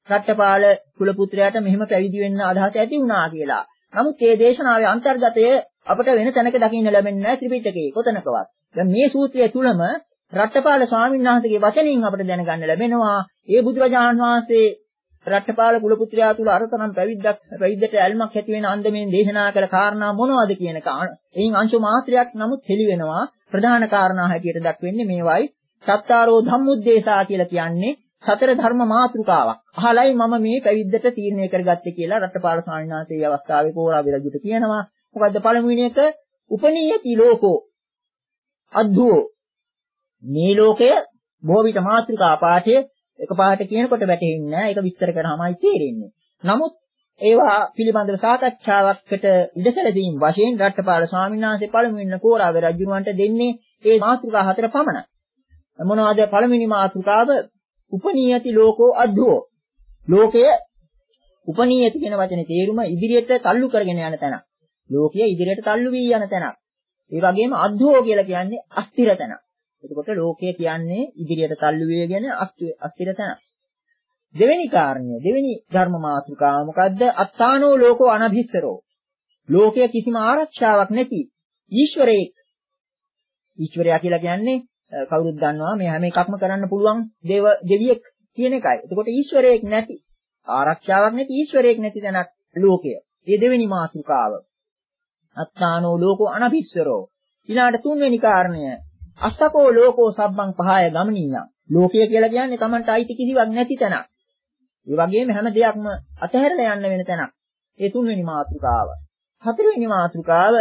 රට්ටපාල කුල පුත්‍රයාට මෙහෙම පැවිදි වෙන්න අදහස ඇති වුණා කියලා. නමුත් මේ දේශනාවේ අන්තර්ගතය අපට වෙන තැනක දකින්න ලැබෙන්නේ නැහැ ත්‍රිපිටකයේ කොතනකවත්. දැන් මේ සූත්‍රය තුලම රට්ටපාල ස්වාමීන් වහන්සේගේ වචනින් අපට දැනගන්න ලැබෙනවා ඒ බුදුරජාණන් වහන්සේ රට්ටපාල කුල පුත්‍රයා තුල අරතරම් පැවිද්දක් පැවිද්දට ඇල්මක් ඇති වෙන අන්දමෙන් දේශනා කළ කාරණා මොනවද කියන එක. එයින් අංශු මාත්‍රයක් නමුත් හෙළි වෙනවා. ප්‍රධාන කාරණා හැටියට දක්වන්නේ මේවයි. සත්තාරෝ ධම්මුද්දේශා කියලා කියන්නේ සතර ධර්ම මාතෘකාවක්. අහලයි මම මේ පැවිද්දට තීරණය කරගත්තේ කියලා රට්ටපාල ස්වාමීන් වහන්සේ මේ අවස්ථාවේ කෝරාවේ රජුට කියනවා. මොකද්ද පළමුවෙනි එක? උපනීයති ලෝකෝ අද්දුෝ. මේ ලෝකය බොහෝ විට මාතෘකා පාඨය එක පාට කියනකොට වැටහෙන්නේ නැහැ. ඒක විස්තර කරාමයි තේරෙන්නේ. නමුත් ඒවා පිළිබඳව සාකච්ඡාවකට ඉඩසැලසීම් වශයෙන් රට්ටපාල ස්වාමීන් වහන්සේ පළමුවෙනි කෝරාවේ රජුන්වන්ට දෙන්නේ ඒ මාතෘකා හතර පමණයි. මොනවද පළවෙනි මාතෘකාව? උපනීයති ලෝකෝ අද්දුෝ. ලෝකය උපනීයති කියන වචනේ තේරුම ඉදිරියට තල්ලු කරගෙන යන තැන. ලෝකය ඉදිරියට තල්ලු වී යන තැන. ඒ වගේම අද්දුෝ කියලා කියන්නේ අස්තිර තැන. එතකොට ලෝකය කියන්නේ ඉදිරියට තල්ලු වේගෙන අස්තිර තැන. දෙවෙනි කාරණය දෙවෙනි ධර්ම මාතෘකාව මොකද්ද? අත්තානෝ ලෝකෝ අනභිස්සරෝ. ලෝකය කිසිම ආරක්ෂාවක් නැති ඊශ්වරයෙක්. ඊශ්වරයා කියලා කියන්නේ කවුරුත් දන්නවා මේ හැම එකක්ම කරන්න පුළුවන් දේව දෙවියෙක් කියන එකයි. එතකොට ඊශ්වරයෙක් නැති ආරක්ෂාවක් නැති ඊශ්වරයෙක් නැති තැනක් ලෝකය. මේ දෙවෙනි මාතෘකාව. අත්තානෝ ලෝකෝ අනභිස්සරෝ. ඊළාට තුන්වෙනි කාරණය අස්සකෝ ලෝකෝ සබ්බං පහය ගමනියං. ලෝකය කියලා කියන්නේ Tamanට අයිති කිසිවක් නැති තැනක්. ඒ වගේම හැම දෙයක්ම අතහැරලා යන්න වෙන තැනක්. ඒ තුන්වෙනි මාතෘකාව. හතරවෙනි මාතෘකාව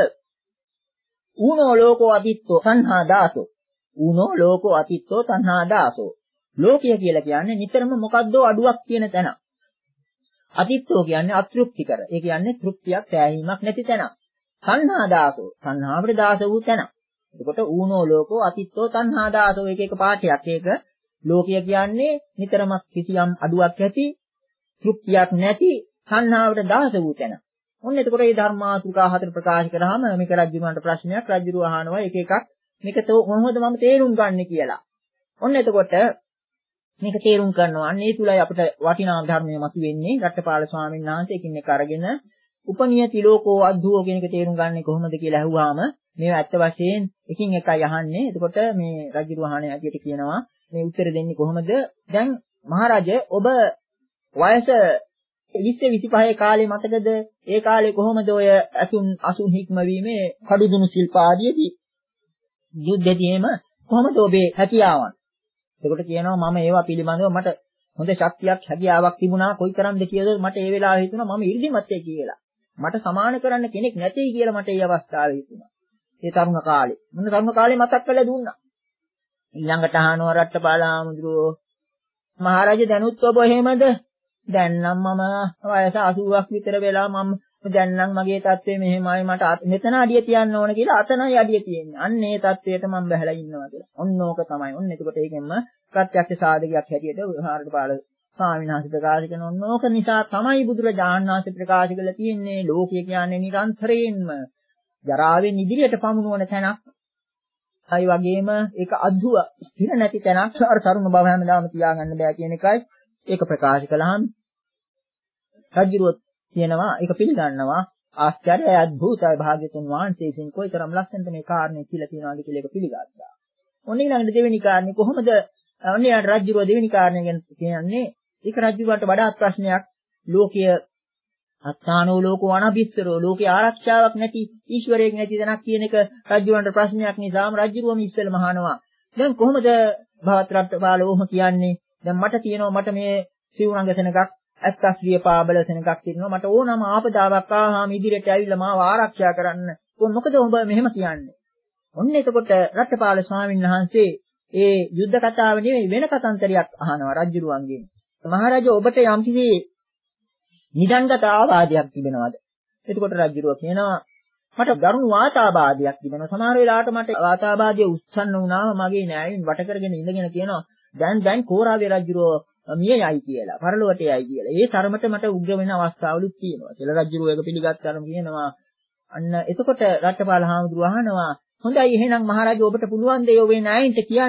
ඌනෝ ලෝකෝ අතිත්තෝ සංහා දාසෝ. ඌනෝ ලෝකෝ අතිත්තෝ සංහා දාසෝ. ලෝකය කියලා කියන්නේ නිතරම මොකද්දෝ අඩුවක් තියෙන තැන. අතිත්තෝ කියන්නේ අතෘප්තිකර. ඒ කියන්නේ තෘප්තියක් සෑහීමක් නැති තැන. සංහා දාසෝ. සංහාවට දාස වූ තැන. එතකොට ඌනෝ ලෝකෝ අතිත්තෝ තණ්හා දාසෝ එක එක පාඨයක්. ඒක ලෝකය කියන්නේ නිතරම කිසියම් අඩුවක් ඇති තෘප්තියක් නැති තණ්හාවට දාස වූ තැන. ඔන්න එතකොට මේ ධර්මාතුකා හතර ප්‍රකාශ කරාම මේක රජුණන්ට ප්‍රශ්නයක්. රජුරු අහනවා එක එකක් මේක කොහොමද මම තේරුම් ගන්න කියලා. ඔන්න එතකොට මේක තේරුම් කරනවා. අන්න ඒ තුලයි අපිට වටිනා ධර්මයේ මතුවෙන්නේ. රට්ටපාල ස්වාමීන් වහන්සේ එකින් එක අරගෙන උපනීයති ලෝකෝ අද්දුෝ කියන එක තේරුම් ගන්නේ කොහොමද කියලා අහුවාම මේවා ඇත්ත වශයෙන් එකින් එකයි අහන්නේ. එතකොට මේ රජු වහනේ ඇටියට කියනවා මේ උත්තර දෙන්නේ කොහොමද? දැන් මහරජ ඔබ වයස විස්ස විසිපහේ කාලේ මතකද? ඒ කාලේ කොහොමද ඔය අසුන් අසුන් හික්මවීමේ කඩුදුණු ශිල්ප ආදීදී යුද්ධයේදීම කොහොමද ඔබේ හැකියාවන්? එතකොට කියනවා මම ඒවා පිළිබඳව මට හොඳ ශක්තියක් හැකියාවක් තිබුණා. කොයිතරම්ද කියලාද මට ඒ වෙලාවේ හිතුණා මම 이르දිමත්යි කියලා. මට සමාන කරන්න කෙනෙක් නැtei කියලා මට ඒ අවස්ථාවේ හිතුණා. ඒ තරුණ කාලේ. මොන තරුණ කාලේ මතක් කරලා දුන්නා. ඊළඟට අහනවා රට්ටපාල ආමුදුරෝ මහරජා දැනුත් ඔබ එහෙමද? දැන් නම් මම වයස අසූවක් විතර වෙලා මම දැන් නම් මගේ තත්ත්වය මෙහෙමයි මට මෙතන අඩිය තියන්න ඕන කියලා අතනයි අඩිය තියෙන්නේ. අන්න ඒ තත්ත්වයට මම බහැලා ඉන්නවා කියලා. ඔන්න ඕක තමයි. ඔන්න එතකොට ඒකෙන්ම ප්‍රත්‍යක්ෂ සාධකයක් හැටියට රට්ටපාල ස්වාමීන් වහන්සේ ප්‍රකාශ කරන ඔන්න ඕක නිසා තමයි බුදුරජාණන් වහන්සේ ප්‍රකාශ කරලා තියෙන්නේ ලෝකය කියන්නේ නිරන්තරයෙන්ම ජරාවෙන් ඉදිරියට පමුණුවන තැනක්. අයි වගේම ඒක අද්දුව ස්ථිර නැති තැනක්. අර තරුණ බව හැමදාම තියාගන්න බෑ කියන එකයි ඒක ප්‍රකාශ කළාම රජුරුවත් කියනවා ඒක පිළිගන්නවා ආශ්චර්යයි අද්භූතයි භාග්‍යතුන් වහන්සේ විසින් කොයිතරම් ලස්සනට මේ කාරණේ කියලා තියනවාද කියලා ඒක පිළිගත්තා. ඔන්න ඊළඟට දෙවෙනි කාරණේ කොහොමද? ඔන්න ඊට රජුරුව දෙවෙනි කාරණේ ගැන කියන්නේ ඒක රජුරුවට වඩාත් ප්‍රශ්නයක්. ලෝකීය අත්තානෝ ලෝකෝ අනබිස්සරෝ ලෝකේ ආරක්ෂාවක් නැති ඊශ්වරයෙක් නැති තැනක් කියන එක රජුවන්ට ප්‍රශ්නයක් නිසාම රජුරුවම ඉස්සෙල්ලම අහනවා. දැන් කොහොමද භවත් රට්ටපාල ඕම කියන්නේ? දැන් මට තියෙනවා මට මේ සිවුරංග සෙනගක් ඇත්තස්ත්‍රිය පාබල සෙනගක් තියෙනවා. මට ඕනම ආපදාවක් ආවම ඉදිරියට ඇවිල්ලා මාව ආරක්ෂා කරන්න. මොකද ඔබ මෙහෙම කියන්නේ? ඔන්න එතකොට රට්ටපාල ස්වාමීන් වහන්සේ ඒ යුද්ධ කතාව නෙවෙයි වෙන කතන්තරයක් අහනවා රජුරුවන්ගෙන්. මහරජා ඔබට යම්කිසි නිදන්ගත ආවාදයක් තිබෙනවද? එතකොට රජුරුව කියනවා මට දරුණු වාතාබාධයක් තිබෙනවා. සමහර වෙලාවට මට වාතාබාධය උස්සන්න වුණාම මගේ නෑයින් වට කරගෙන ඉඳගෙන කියනවා දැන් දැන් කෝරාවේ රජුරුව මිය යයි කියලා. පරලොවට යයි කියලා. ඒ තරමට මට උග්‍ර වෙන අවස්ථාවලුත් තියෙනවා. කියලා රජුරුව ඒක පිළිගත්තාම කියනවා අන්න එතකොට රට්ටපාල හාමුදුරුව අහනවා හොඳයි එහෙනම් මහරජා ඔබට පුළුවන් ද ඒ ඔබේ නෑයින්ට කියන්න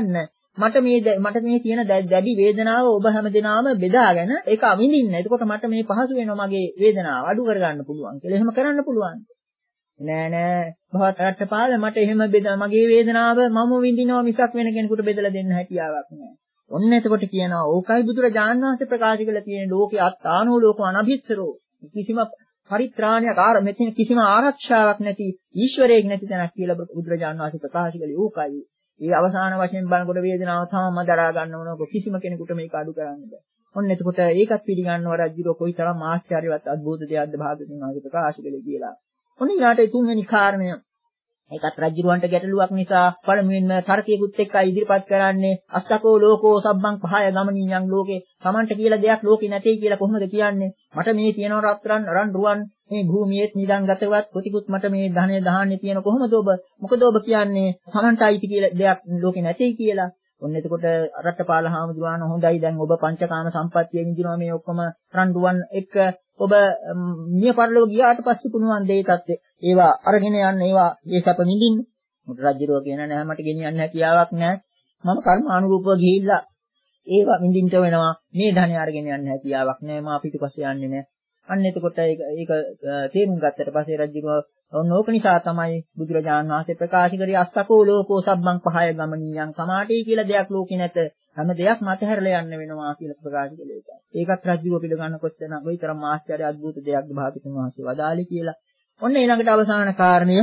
මට මේ මට මේ තියෙන දැඩි වේදනාව ඔබ හැමදෙනාම බෙදාගෙන ඒක අවිඳින්න. එතකොට මට මේ පහසු වෙනවා මගේ වේදනාව අඩු කරගන්න පුළුවන් කියලා. එහෙම කරන්න පුළුවන්. නෑ නෑ භවත් රට්ටපාල මට එහෙම බෙදා මගේ වේදනාව මම විඳිනවා මිසක් වෙන කෙනෙකුට බෙදලා දෙන්න හැකියාවක් නෑ. ඔන්න එතකොට කියනවා ඕකයි බුදුරජාණන් වහන්සේ ප්‍රකාශ කළ තියෙන ලෝකේ අත්තානෝ ලෝකෝ අනභිස්සරෝ කිසිම පරිත්‍රාණයක් ආර මෙතන කිසිම ආරක්ෂාවක් නැති ඊශ්වරයෙක් නැති තැනක් කියලා බුදුරජාණන් වහන්සේ ප්‍රකාශ කළේ ඕකයි. ඒ අවසාන වශයෙන් බලනකොට වේදනාව තමම දරා ගන්න ඕනක කිසිම කෙනෙකුට මේක අඩු කරන්න බෑ. ඔන්න එතකොට ඒකත් පිළිගන්නව රජුරෝ කොයිතරම් ආශ්චර්යවත් අద్భుත දෙයක්ද භාගතුන් වහන්සේ ප්‍රකාශ කළේ කියලා. ඔන්න ඊළාට තුන්වෙනි කාරණය ඒකත් රජුරවන්ට ගැටලුවක් නිසා පළමුවෙන්ම තර්කයේකුත් එක්ක ඉදිරිපත් කරන්නේ අස්සකෝ ලෝකෝ සබ්බං පහය ගමනියන් ලෝකේ තමන්ට කියලා දෙයක් ලෝකේ නැtei කියලා කොහොමද කියන්නේ මට මේ තියෙනවා රත්තරන් රන් රුවන් මේ භූමියේත් නිදන් ගතවත් කොටිකුත් මට මේ ධනෙ දහන්නේ තියෙන කොහොමද ඔබ මොකද ඔබ කියන්නේ තමන්ට අයිති කියලා දෙයක් ලෝකේ නැtei කියලා ඔන්න එතකොට රට්ටපාල හාමුදුරුවෝ හොඳයි දැන් ඔබ පංචකාම සම්පත්තිය විඳිනවා මේ ඔක්කොම රන් රුවන් එක්ක ඔබ මිය පරලොව ගියාට පස්සේ පුණුවන් දෙයි තත්ත්වේ ඒවා අරගෙන යන්න ඒවා ඒ සැප නිදින්න මුත් රජුරෝ කියන නෑ මට ගෙනියන්න හැකියාවක් නෑ මම කර්ම අනුරූපව ගිහිල්ලා ඒවා විඳින්න වෙනවා මේ ධනෙ අරගෙන යන්න හැකියාවක් නෑ මා පිටුපස්සේ යන්නේ නෑ අන්න එතකොට ඒක ඒක තේරුම් ගත්තට පස්සේ රජුරෝ ඕනෝක නිසා තමයි බුදුරජාණන් වහන්සේ ප්‍රකාශ කරේ අස්සකෝ ලෝකෝ සබ්බං පහය ගමනියන් සමාටි කියලා දෙයක් ලෝකේ නැත හැම දෙයක් මතහැරලා යන්න වෙනවා කියලා ප්‍රකාශ කළේ ඒක. ඒකත් රජුව පිළිගන්න කොච්චර කොයිතරම් ආශ්චර්ය අద్భుත දෙයක්ද භාගතුන් වහන්සේ වදාළේ කියලා. ඔන්න ඊළඟට අවසාන කාරණය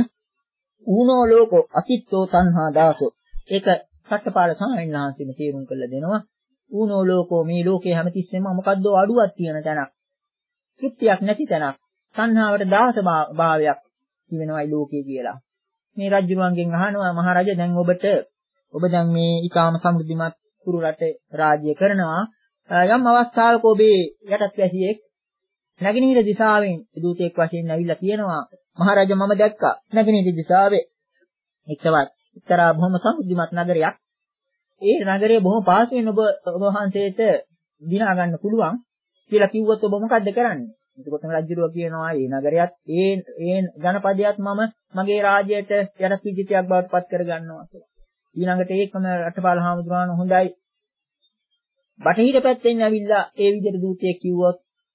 ඌනෝ ලෝකෝ අතිත්තෝ තණ්හා දාසෝ. ඒක සත්පාල ස්වාමීන් වහන්සේම තේරුම් කරලා දෙනවා. ඌනෝ ලෝකෝ මේ ලෝකේ හැමතිස්සෙම මොකද්ද අඩුවක් තියෙන තැනක්. තෘප්තියක් නැති තැනක්. තණ්හාවට දාස භාවයක් කියනවායි ලෝකේ කියලා. මේ රජුරුවන්ගෙන් අහනවා මහරජා දැන් ඔබට ඔබ දැන් මේ ඊකාම සමෘද්ධිමත් කුරු රටේ රාජ්‍ය කරනවා යම් අවස්ථාවක ඔබේ යටත් වැසියෙක් නැගෙනහිර දිශාවෙන් දූතෙක් වශයෙන් ඇවිල්ලා කියනවා මහරජා මම දැක්කා නැගෙනහිර දිශාවේ එක්තවත් එක්තරා බොහොම සමෘද්ධිමත් නගරයක් ඒ නගරය බොහොම පහසුවෙන් ඔබ ඔබ වහන්සේට දිනා ගන්න පුළුවන් කියලා කිව්වොත් ඔබ මොකද්ද කරන්නේ එතකොට රජුරුව කියනවා මේ නගරයත් ඒ ඒ ජනපදයට මම මගේ රාජ්‍යයට යටත් විජිතයක් බවට පත් කර ගන්නවා කියලා. ඊළඟට ඒකම රටපාල හාමුදුරුවෝ හොඳයි. බටහිර පැත්තෙන් ඇවිල්ලා ඒ විදිහට දූතයෙක් කිව්වොත්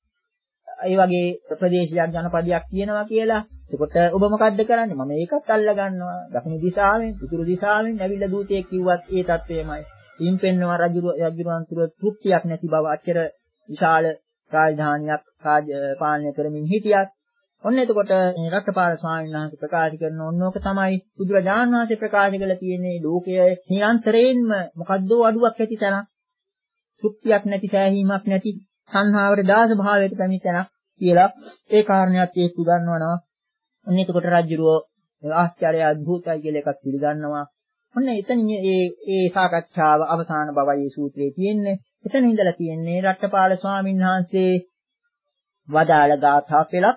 ඒ වගේ ප්‍රදේශයක් ජනපදයක් තියෙනවා කියලා. එතකොට ඔබ මොකද්ද කරන්නේ? මම ඒකත් අල්ල ගන්නවා. දකුණු දිශාවෙන්, උතුරු දිශාවෙන් ඇවිල්ලා දූතයෙක් කිව්වත් ඒ තත්ත්වයමයි. ඊයින් පෙන්නවා රජුරුව රජුරුවන්තුර තෘප්තියක් නැති බව අච්චර විශාල රාජධානියක් රාජ පාලනය කරමින් හිටියත් ඔන්න එතකොට රටපාල ස්වාමීන් වහන්සේ ප්‍රකාශ කරන ඕනෝක තමයි බුදුරජාණන් වහන්සේ ප්‍රකාශ කළ තියෙන්නේ ලෝකයේ නිරන්තරයෙන්ම මොකද්ද අඩුවක් ඇති තැනක් තෘප්තියක් නැති සෑහීමක් නැති සංහාවර දාස භාවයට පැමිණ තැනක් කියලා ඒ කාරණයක් ඒක උගන්වනවා ඔන්න එතකොට රජුරෝ ආශ්චර්ය අద్භූතයි කියලා එකක් පිළිගන්නවා ඔන්න එතන මේ ඒ සාකච්ඡාව අවසාන බවයි මේ සූත්‍රයේ තියෙන්නේ එතන ඉඳලා තියෙන්නේ රට්ටපාල ස්වාමීන් වහන්සේ වදාළ ගාථා පෙළක්.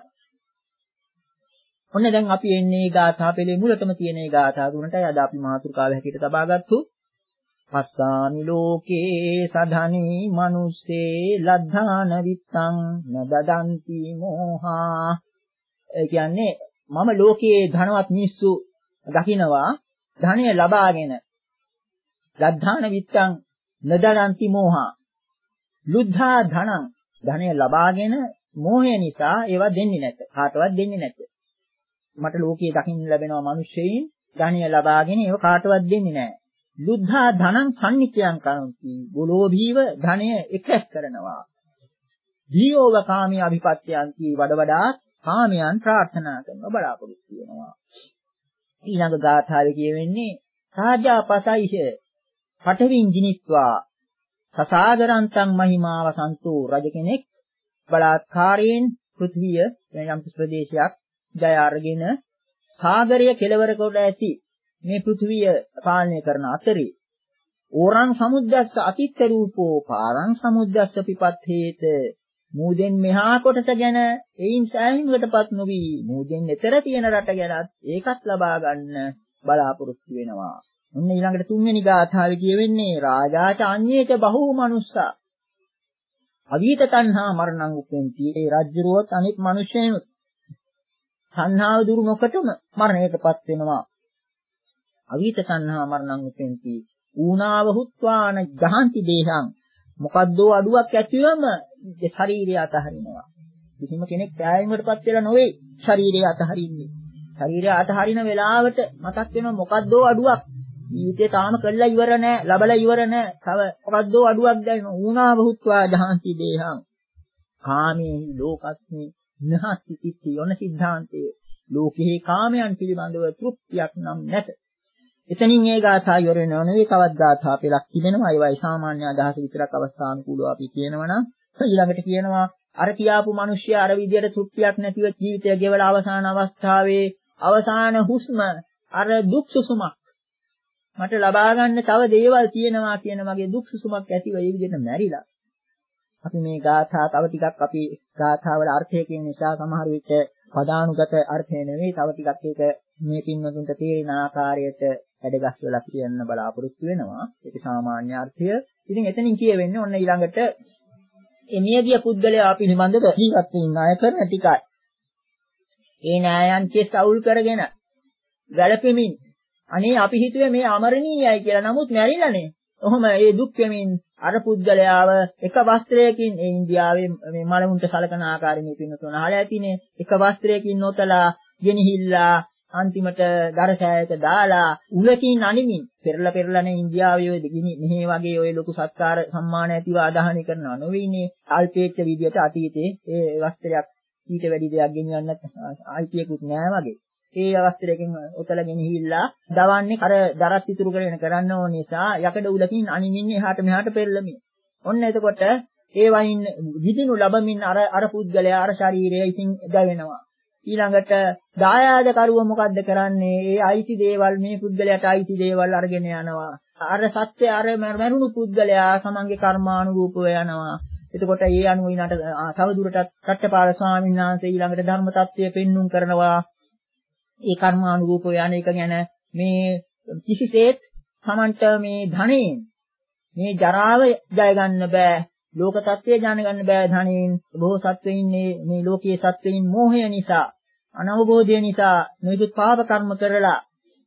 ඔන්න දැන් අපි එන්නේ ගාථා පෙළේ මුලටම තියෙන ඒ ගාථා තුනටයි අද අපි මාතෘකාව හැටියට තබා ගත්තු. පස්සාමි ලෝකේ සධනී මනුස්සේ ලද්ධාන විත්තං නදදන්ති මෝහා. ඒ කියන්නේ මම ලෝකයේ ධනවත් මිනිස්සු දකින්නවා ධනය ලබාගෙන ලද්ධාන විත්තං නදදන්ති මෝහා. ලුද්ධා ධනං ධනය ලබාගෙන මෝහය නිසා ඒවා දෙන්නේ නැත. කාටවත් දෙන්නේ නැත. මට ලෝකයේ දකින්න ලැබෙනවා මිනිස්සෙයින් ධනය ලබාගෙන ඒව කාටවත් දෙන්නේ නැහැ. ලුද්ධා ධනං සම්නිත්‍යං කරන්ති. ගොලෝභීව ධනය එකස් කරනවා. දීයෝව කාමී අභිපත්‍යයන්ති වඩ වඩා කාමයන් ප්‍රාර්ථනා කරන බලාපොරොත්තු වෙනවා. ඊළඟ ගාථාවේ කියවෙන්නේ රාජාපසයිහ පඨවින් ජිනිත්වා සසාගරන්තං මහිමාව සන්තෝ රජ කෙනෙක් බලාත්කාරයෙන් පෘථිවිය යම් ප්‍රදේශයක් ජය අරගෙන සාගරය කෙලවර කොට ඇති මේ පෘථිවිය පාලනය කරන අතරේ ඕරං සමුද්දස්ස අතිත්ත රූපෝ පාරං සමුද්දස්ස පිපත්තේත මූදෙන් මෙහා කොටස ගැන එයින් සෑහීමකටපත් නොවි මූදෙන් එතර තියෙන රට ගැනත් ඒකත් ලබා ගන්න බලාපොරොත්තු වෙනවා. ඔන්න ඊළඟට තුන්වෙනි ගාථාවේ කියවෙන්නේ රාජාච අඤ්ඤේච බහූ මනුස්සා අවීත තණ්හා මරණං උපෙන්ති. ඒ රාජ්‍යරුවත් අනෙක් මිනිසෙනුත් තණ්හාව දුරු නොකටම මරණයටපත් වෙනවා. අවීත තණ්හා මරණං උපෙන්ති. ඌනාව හුත්වාන ජහන්ති දේහං මොකද්දෝ අඩුවක් ඇතිවම ශරීරය අතහරිනවා. කිසිම කෙනෙක් ත්‍යාගයකටපත් වෙලා නොවේ ශරීරය අතහරින්නේ. ශරීරය අතහරින වෙලාවට මතක් වෙනවා මොකද්දෝ අඩුවක්. ජීවිතේ තාම කළා ඉවර නැහැ, ලබලා ඉවර නැහැ. තව මොකද්දෝ අඩුවක් දැනෙනවා. ඌනාව හුත්වා ජහන්ති දේහං. කාමයේ ලෝකස්මි නහති තිති යොන සිද්ධාන්තයේ ලෝකෙහි කාමයන් පිළිබඳව තෘප්තියක් නම් නැත. එතනින් ඒ ගාථා ඉවර වෙනව නෙවෙයි තවත් ගාථා පෙළක් තිබෙනවා. ඒවයි සාමාන්‍ය අදහස විතරක් අවස්ථානුකූලව අපි කියනවා නම් ඊළඟට කියනවා අර කියාපු මිනිස්සු අර විදියට තෘප්තියක් නැතිව ජීවිතය ගෙවලා අවසාන අවස්ථාවේ අවසාන හුස්ම අර දුක් සුසුමක් මට ලබා ගන්න තව දේවල් තියෙනවා කියන වගේ දුක් සුසුමක් ඇතිව ඒ විදිහට මැරිලා. අපි මේ ගාථා තව ටිකක් අපි ගාථාවල අර්ථය කියන නිසා සමහර විට පදානුගත අර්ථය නෙවෙයි තව ටිකක් ඒක මේ පින්වතුන්ට තේරෙන ආකාරයට වැඩගස්වලා කියන්න බලාපොරොත්තු වෙනවා. ඒක සාමාන්‍ය අර්ථය. ඉතින් එතනින් කියවෙන්නේ ඔන්න ඊළඟට එමියගිය පුද්ගලයා පිළිබඳව ජීවත් වෙන ණය කරන ටිකයි. ඒ ණයයන් කෙස් අවුල් කරගෙන වැළපෙමින් අනේ අපි හිතුවේ මේ අමරණීයයි කියලා. නමුත් මැරිලානේ. ඔහොම ඒ දුක් වෙමින් අර පුද්ගලයාව එක වස්ත්‍රයකින් ඒ ඉන්දියාවේ මේ මලමුන්ට සලකන ආකාරය මේ පින්නතුන අහලා ඇතිනේ. එක වස්ත්‍රයකින් නොතලා ගෙනහිල්ලා අන්තිමට දරසෑයක දාලා උලකින් අනිමින් පෙරලා පෙරලානේ ඉන්දියාවේ ඔය දිගිනි මෙහි වගේ ඔය ලොකු සත්කාර සම්මාන ඇතිව ආදාහනය කරනවා නොවේනේ. අල්පේච්ඡ විදියට අතීතේ ඒ වස්ත්‍රයක් ඊට වැඩි දෙයක් ගෙනියන්නත් ආයිතියකුත් නෑ වගේ. ඒ අවස්ථරයකින් ඔතල ගෙනහිල්ලා දවන්නේ අර දරත් ඉතුරු කරගෙන කරන්න ඕන නිසා යකඩ උලකින් අනිමින් එහාට මෙහාට පෙරළමින්. ඔන්න එතකොට ඒ වයින් විදිනු ලැබමින් අර අර පුද්ගලයා අර ශරීරය ඉතින් දැවෙනවා. ඊළඟට දායාද කරුව මොකද්ද කරන්නේ? ඒ අයිති දේවල් මේ පුද්ගලයාට අයිති දේවල් අරගෙන යනවා. අර සත්‍ය අර මරුණු පුද්ගලයා සමන්ගේ කර්මානුරූපව යනවා. එතකොට ඒ අනුව ඊනට තව දුරටත් රට්ටපාල ස්වාමීන් වහන්සේ ඊළඟට ධර්ම tattya පෙන්눔 කරනවා. ඒ කර්මානුරූපව යන එක ගැන මේ කිසිසේත් සමන්ට මේ ධනෙන් මේ ජරාව ජය ගන්න බෑ. ලෝක tattya ජාන ගන්න බෑ ධනෙන්. බොහෝ සත්වයින් මේ ලෝකයේ සත්වයින් මෝහය නිසා අනවබෝධය නිසා නොයෙකුත් පාප කර්ම කරලා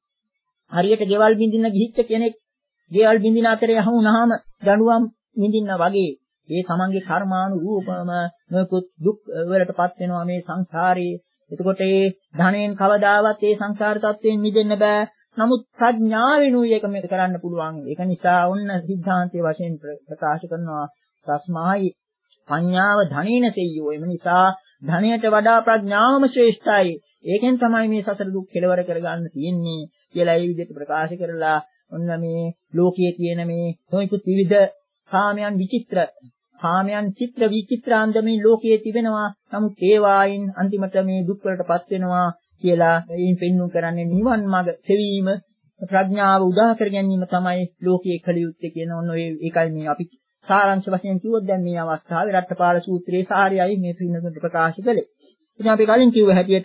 හරියට ගෙවල් බින්දින්න ගිහිච්ච කෙනෙක් ගෙවල් බින්දින අතරේ යහුනහම දඬුවම් විඳින්න වගේ ඒ තමන්ගේ කර්මානුරූපම නොයෙකුත් දුක් වලටපත් වෙනවා මේ සංසාරේ. එතකොට ඒ ධනෙන් කවදාවත් ඒ සංසාර තත්වයෙන් මිදෙන්න බෑ. නමුත් ප්‍රඥාවෙනුයි ඒක මේක කරන්න පුළුවන්. ඒක නිසා ඔන්න සිද්ධාන්තයේ වශයෙන් ප්‍රකාශ කරනවා තස්මායි පඤ්ඤාව ධනේන සෙය්‍යෝ. එම නිසා ධනයට වඩා ප්‍රඥාවම ශ්‍රේෂ්ඨයි. ඒකෙන් තමයි මේ සසර දුක් කෙලවර කරගන්න තියෙන්නේ කියලා ඒ විදිහට ප්‍රකාශ කරලා ඔන්න මේ ලෝකයේ තියෙන මේ නොයෙකුත් විවිධ කාමයන් විචිත්‍ර කාමයන් චිත්‍ර විචිත්‍රාන්ද මේ ලෝකයේ තිබෙනවා. නමුත් ඒ වායින් අන්තිමට මේ දුක් වලටපත් වෙනවා කියලා එයින් පෙන්වු කරන්නේ නිවන් මාර්ග සෙවීම ප්‍රඥාව උදා කර ගැනීම තමයි ලෝකයේ කළ යුත්තේ කියන ඔන්න ඒකයි මේ අපි සාරාංශ වශයෙන් කිව්වොත් දැන් මේ අවස්ථාවේ රට්ටපාල සූත්‍රයේ සාරයයි මේ පින්නතුන්ට ප්‍රකාශ කළේ. ඉතින් අපි කලින් කිව්ව හැටියට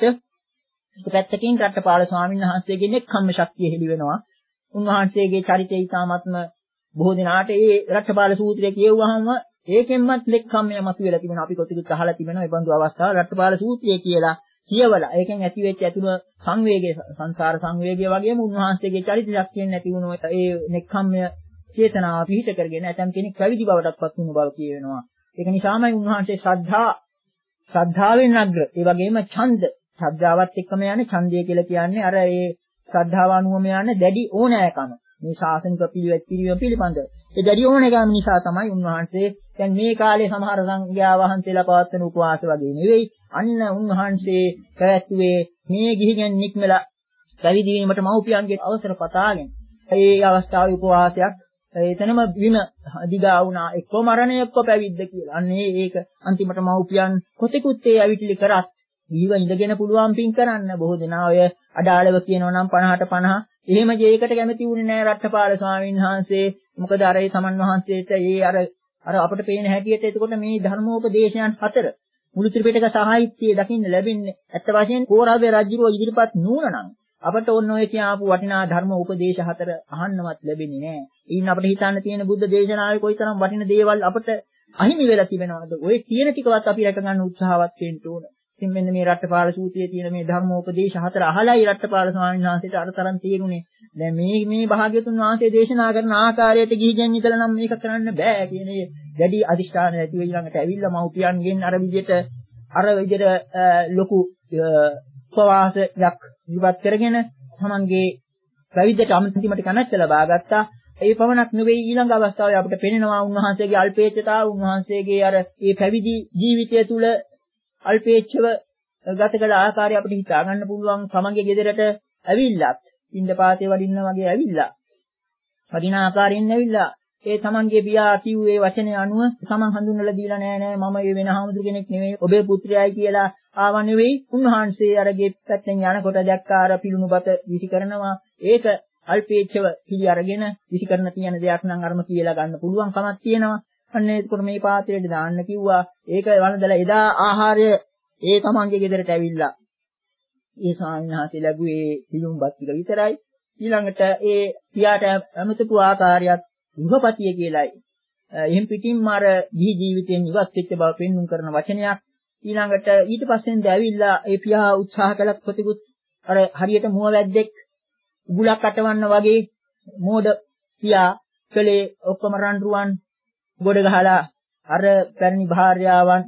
එක පැත්තකින් රට්ටපාල ස්වාමීන් වහන්සේගේ නෙක්ඛම්ම ශක්තිය හෙළි වෙනවා. උන්වහන්සේගේ චරිතය ඊටාත්ම බොහෝ දිනාට ඒ රට්ටපාල සූත්‍රය කියවුවාම ඒකෙන්මත් නෙක්ඛම්මය මතුවලා තිබෙනවා. අපි කොටිකුත් අහලා තිබෙනවා මේ බඳු අවස්ථාව රට්ටපාල සූත්‍රය කියලා කියවලා ඒකෙන් ඇති වෙච්ච ඇතුළු සංවේගය සංසාර සංවේගය වගේම උන්වහන්සේගේ චරිත ශක්තියෙන් නැති වුණු ඒ නෙක්ඛම්මය චේතනාව පිහිට කරගෙන ඇතම් කෙනෙක් පැවිදි බවටපත් වුණු බව කියවෙනවා. ඒක නිසාමයි උන්වහන්සේ ශ්‍රද්ධා ශ්‍රද්ධාවෙන් අග්‍ර. ඒ වගේම ඡන්ද ශ්‍රද්ධාවත් එක්කම යන්නේ ඡන්දය කියලා කියන්නේ අර ඒ ශ්‍රද්ධාව අනුවම යන්නේ දැඩි ඕනෑකම. මේ ශාසනික පිළිවෙත් පිළිවෙල පිළිබඳ ඒ දැඩි ඕනෑකම නිසා තමයි උන්වහන්සේ දැන් මේ කාලේ සමහර සංඝයා වහන්සේලා පවත්වන උපවාස වගේ නෙවෙයි. අන්න උන්වහන්සේ පැවැත්වුවේ මේ ගිහිගෙන් නික්මලා පැවිදි වීමට මව්පියන්ගේ අවසර පතාගෙන. ඒ අවස්ථාවේ උපවාසයක් එතනම විම දිගා වුණා. එක්ක මරණය එක්ක පැවිද්ද කියලා. අන්න ඒක අන්තිමට මව්පියන් කොතෙකුත් ඒ අවිටිලි කරත් ජීව ඉඳගෙන පුළුවන් පින් කරන්න. බොහෝ දෙනා ඔය අඩාලව කියනවා නම් පනහට පනහ එහෙම ජීයකට කැමති වුණේ නැහැ රට්ටපාල ස්වාමීන් වහන්සේ. මොකද අර ඒ සමන් වහන්සේට ඒ අර අර අපිට පේන හැටියට එතකොට මේ ධර්මෝපදේශයන් හතර මුළු ත්‍රිපිටක සාහිත්‍යයේ දකින්න ලැබෙන්නේ ඇත්ත වශයෙන් කෝරාවේ රජුරෝ ඉදිරිපත් නුනනම් අපට ඕන ඔය කියාපු වටිනා ධර්ම උපදේශ හතර අහන්නවත් ලැබෙන්නේ නැහැ. ඊයින් අපිට හිතන්න තියෙන බුද්ධ දේශනාවේ කොයිතරම් වටින දේවල් අපිට අහිමි වෙලා තිබෙනවද? ඔය කියන ටිකවත් අපි රැක ගන්න උත්සාහවත් වෙන්න ඕන. ඉතින් මෙන්න මේ රට්ටපාල සූත්‍රයේ තියෙන මේ ධර්මෝපදේශ හතර අහලයි රට්ටපාල ස්වාමීන් වහන්සේට අර තරම් තේරුනේ. දැන් මේ මේ භාග්‍යතුන් වහන්සේ දේශනා කරන ආකාරයට ගිහිගෙන් ඉඳලා නම් මේක කරන්න බෑ කියන ඒ දැඩි අදිෂ්ඨාන ඇති වෙයි ළඟට ඇවිල්ලා මව්පියන්ගෙන් අර විදිහට අර විදිහට ලොකු උපවාසයක් ඉවත් කරගෙන තමන්ගේ ප්‍රවිද්දට අන්තිමට කැමැත්ත ලබා ගත්තා. ඒ පමණක් නෙවෙයි ඊළඟ අවස්ථාවේ අපිට පෙනෙනවා උන්වහන්සේගේ අල්පේච්ඡතාව, උන්වහන්සේගේ අර මේ පැවිදි ජීවිතය තුළ අල්පේච්ඡව ගත කළ ආකාරය අපිට හිතා ගන්න පුළුවන්. තමන්ගේ ගෙදරට ඇවිල්ලත් පින්දපාතේ වඩින්න වගේ ඇවිල්ලා වඩින ආකාරයෙන් ඇවිල්ලා ඒ තමන්ගේ පියා කිව්වේ වචනේ අනුව තමන් හඳුන්වලා දීලා නෑ නෑ මම මේ වෙන හාමුදුරු කෙනෙක් නෙවෙයි ඔබේ පුත්‍රයයි කියලා ආව නෙවෙයි. උන්වහන්සේ අර ගේ පැත්තෙන් යනකොට දැක්කා අර පිළුණුබත විසි කරනවා. ඒක අල්පේච්ඡව පිළි අරගෙන විසි කරන තියෙන දෙයක් නම් අරම කියලා ගන්න පුළුවන් කමක් තියෙනවා. අන්න ඒකට මේ පාත්‍රයට දාන්න කිව්වා. ඒක වළඳලා එදා ආහාරය ඒ තමන්ගේ ගෙදරට ඇවිල්ලා ඒ ස්වාමීන් වහන්සේ ලැබුවේ පිළුණුබත් ටික විතරයි. ඊළඟට ඒ පියාට අමතපු ආකාරයත් ගෘහපතිය කියලායි. එහෙන් පිටින්ම අර ගිහි ජීවිතයෙන් ඉවත් වෙච්ච බව පෙන්වුම් කරන වචනයක්. ඊළඟට ඊට පස්සෙන්ද ඇවිල්ලා ඒ පියා උත්සාහ කළත් ප්‍රතිකුත් අර හරියට මුව වැද්දෙක් උගුලක් අටවන්න වගේ මෝඩ පියා කලේ ඔක්කොම රන්රුවන් ගොඩ ගහලා අර පැරණි භාර්යාවන්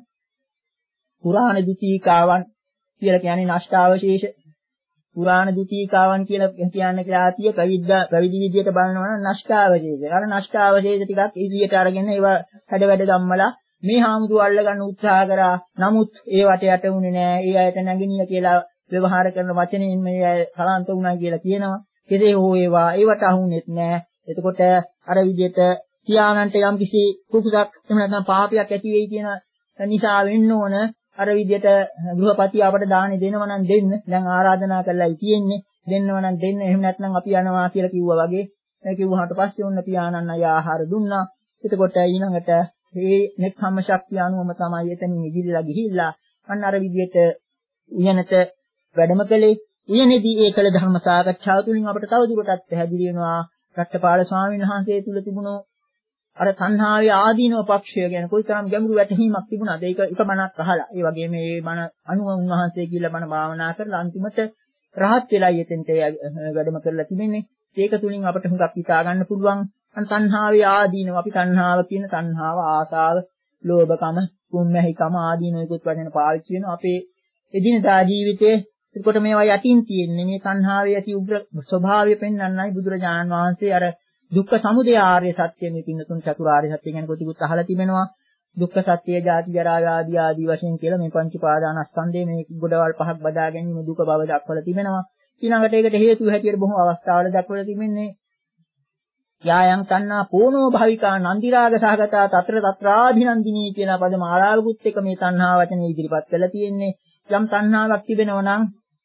පුරාණ දුතීකාවන් කියලා කියන්නේ නෂ්ටාවශේෂ පුරාණ දුතීකාවන් කියලා කියන්නේ ක්ලාතිය ප්‍රවිද්ද ප්‍රවිදි විදියට බලනවා නම් නෂ්ටාවශේෂ. අර නෂ්ටාවශේෂ ටිකක් ඉදිරියට අරගෙන ඒවා හැඩ වැඩ ගම්මලා මේ හාමුදුරුවෝ අල්ල ගන්න උත්සාහ කරා. නමුත් ඒ වට යට උනේ නෑ. ඒ අයට නැගිනිය කියලා ව්‍යවහාර කරන වචනෙන් මේ අය කලන්ත වුණා කියලා කියනවා. කෙසේ හෝ ඒවා ඒවට අහුනේත් නෑ. එතකොට අර විදිහට පියාණන්ට යම් කිසි කුකුසක් එහෙම නැත්නම් පාපයක් ඇති වෙයි කියන නිසා වෙන්න ඕන අර විදිහට ගෘහපතිය අපට දානේ දෙනව නම් දෙන්න. දැන් ආරාධනා කරලායි තියෙන්නේ. දෙන්නව නම් දෙන්න. එහෙම නැත්නම් අපි යනවා කියලා කිව්වා වගේ. ඒ කිව්වහට පස්සේ ඔන්න පියාණන් අය ආහාර දුන්නා. එතකොට ඊළඟට මේ නෙක්ඛම්ම ශක්තිය අනුවම තමයි එතනින් ඉදිරියලා ගිහිල්ලා අන්න අර විදිහට උයනට වැඩම කළේ. උයනේදී ඒ කළ ධර්ම සාකච්ඡාව තුළින් අපට තවදුරටත් පැහැදිලි වෙනවා රට්ටපාල ස්වාමීන් වහන්සේ තුල තිබුණු අර සංහාවේ ආදීනව පක්ෂය ගැන කොයිතරම් ගැඹුරු වැටහීමක් තිබුණාද? ඒක එක බණක් අහලා. ඒ වගේම මේ බණ අනුව උන්වහන්සේ කියලා බණ භාවනා කරලා අන්තිමට රහත් වෙලා යෙතෙන්ට වැඩම කරලා තිබෙන්නේ. ඒක තුලින් අපට හුඟක් හිතා ගන්න පුළුවන් අන් සංහාවේ ආදීනව. අපි සංහාව කියන සංහාව ආසාව, ලෝභකම, කුම්මැහිකම ආදීනවෙකුත් වශයෙන් පාවිච්චි වෙනවා අපේ එදිනදා ජීවිතයේ. ඒකට මේවා යටින් තියෙන්නේ මේ සංහාවේ ඇති උග්‍ර ස්වභාවය පෙන්වන්නයි බුදුරජාණන් වහන්සේ අර දුක්ඛ සමුදය ආර්ය සත්‍ය මේ පින්නතුන් චතුරාර්ය සත්‍ය ගැන කොටිකුත් අහලා තිබෙනවා. දුක්ඛ සත්‍ය, ජාති ජරා ව්‍යාධි ආදී වශයෙන් කියලා මේ පංච පාදානස්කන්ධයේ මේ ගොඩවල් පහක් බදා ගැනීම දුක බව දක්වලා තිබෙනවා. ඊළඟට ඒකට හේතු හැටියට බොහෝ අවස්ථාවල දක්වලා තිබෙන්නේ යායන් තණ්හා පෝනෝ භවිකා නන්දිරාග සහගතා తත්‍ර తත්‍රාභිනන්දිනී කියන පද මාලාවකුත් එක මේ තණ්හා වචනේ ඉදිරිපත් කරලා තියෙන්නේ. යම් තණ්හාවක් තිබෙනවා නම්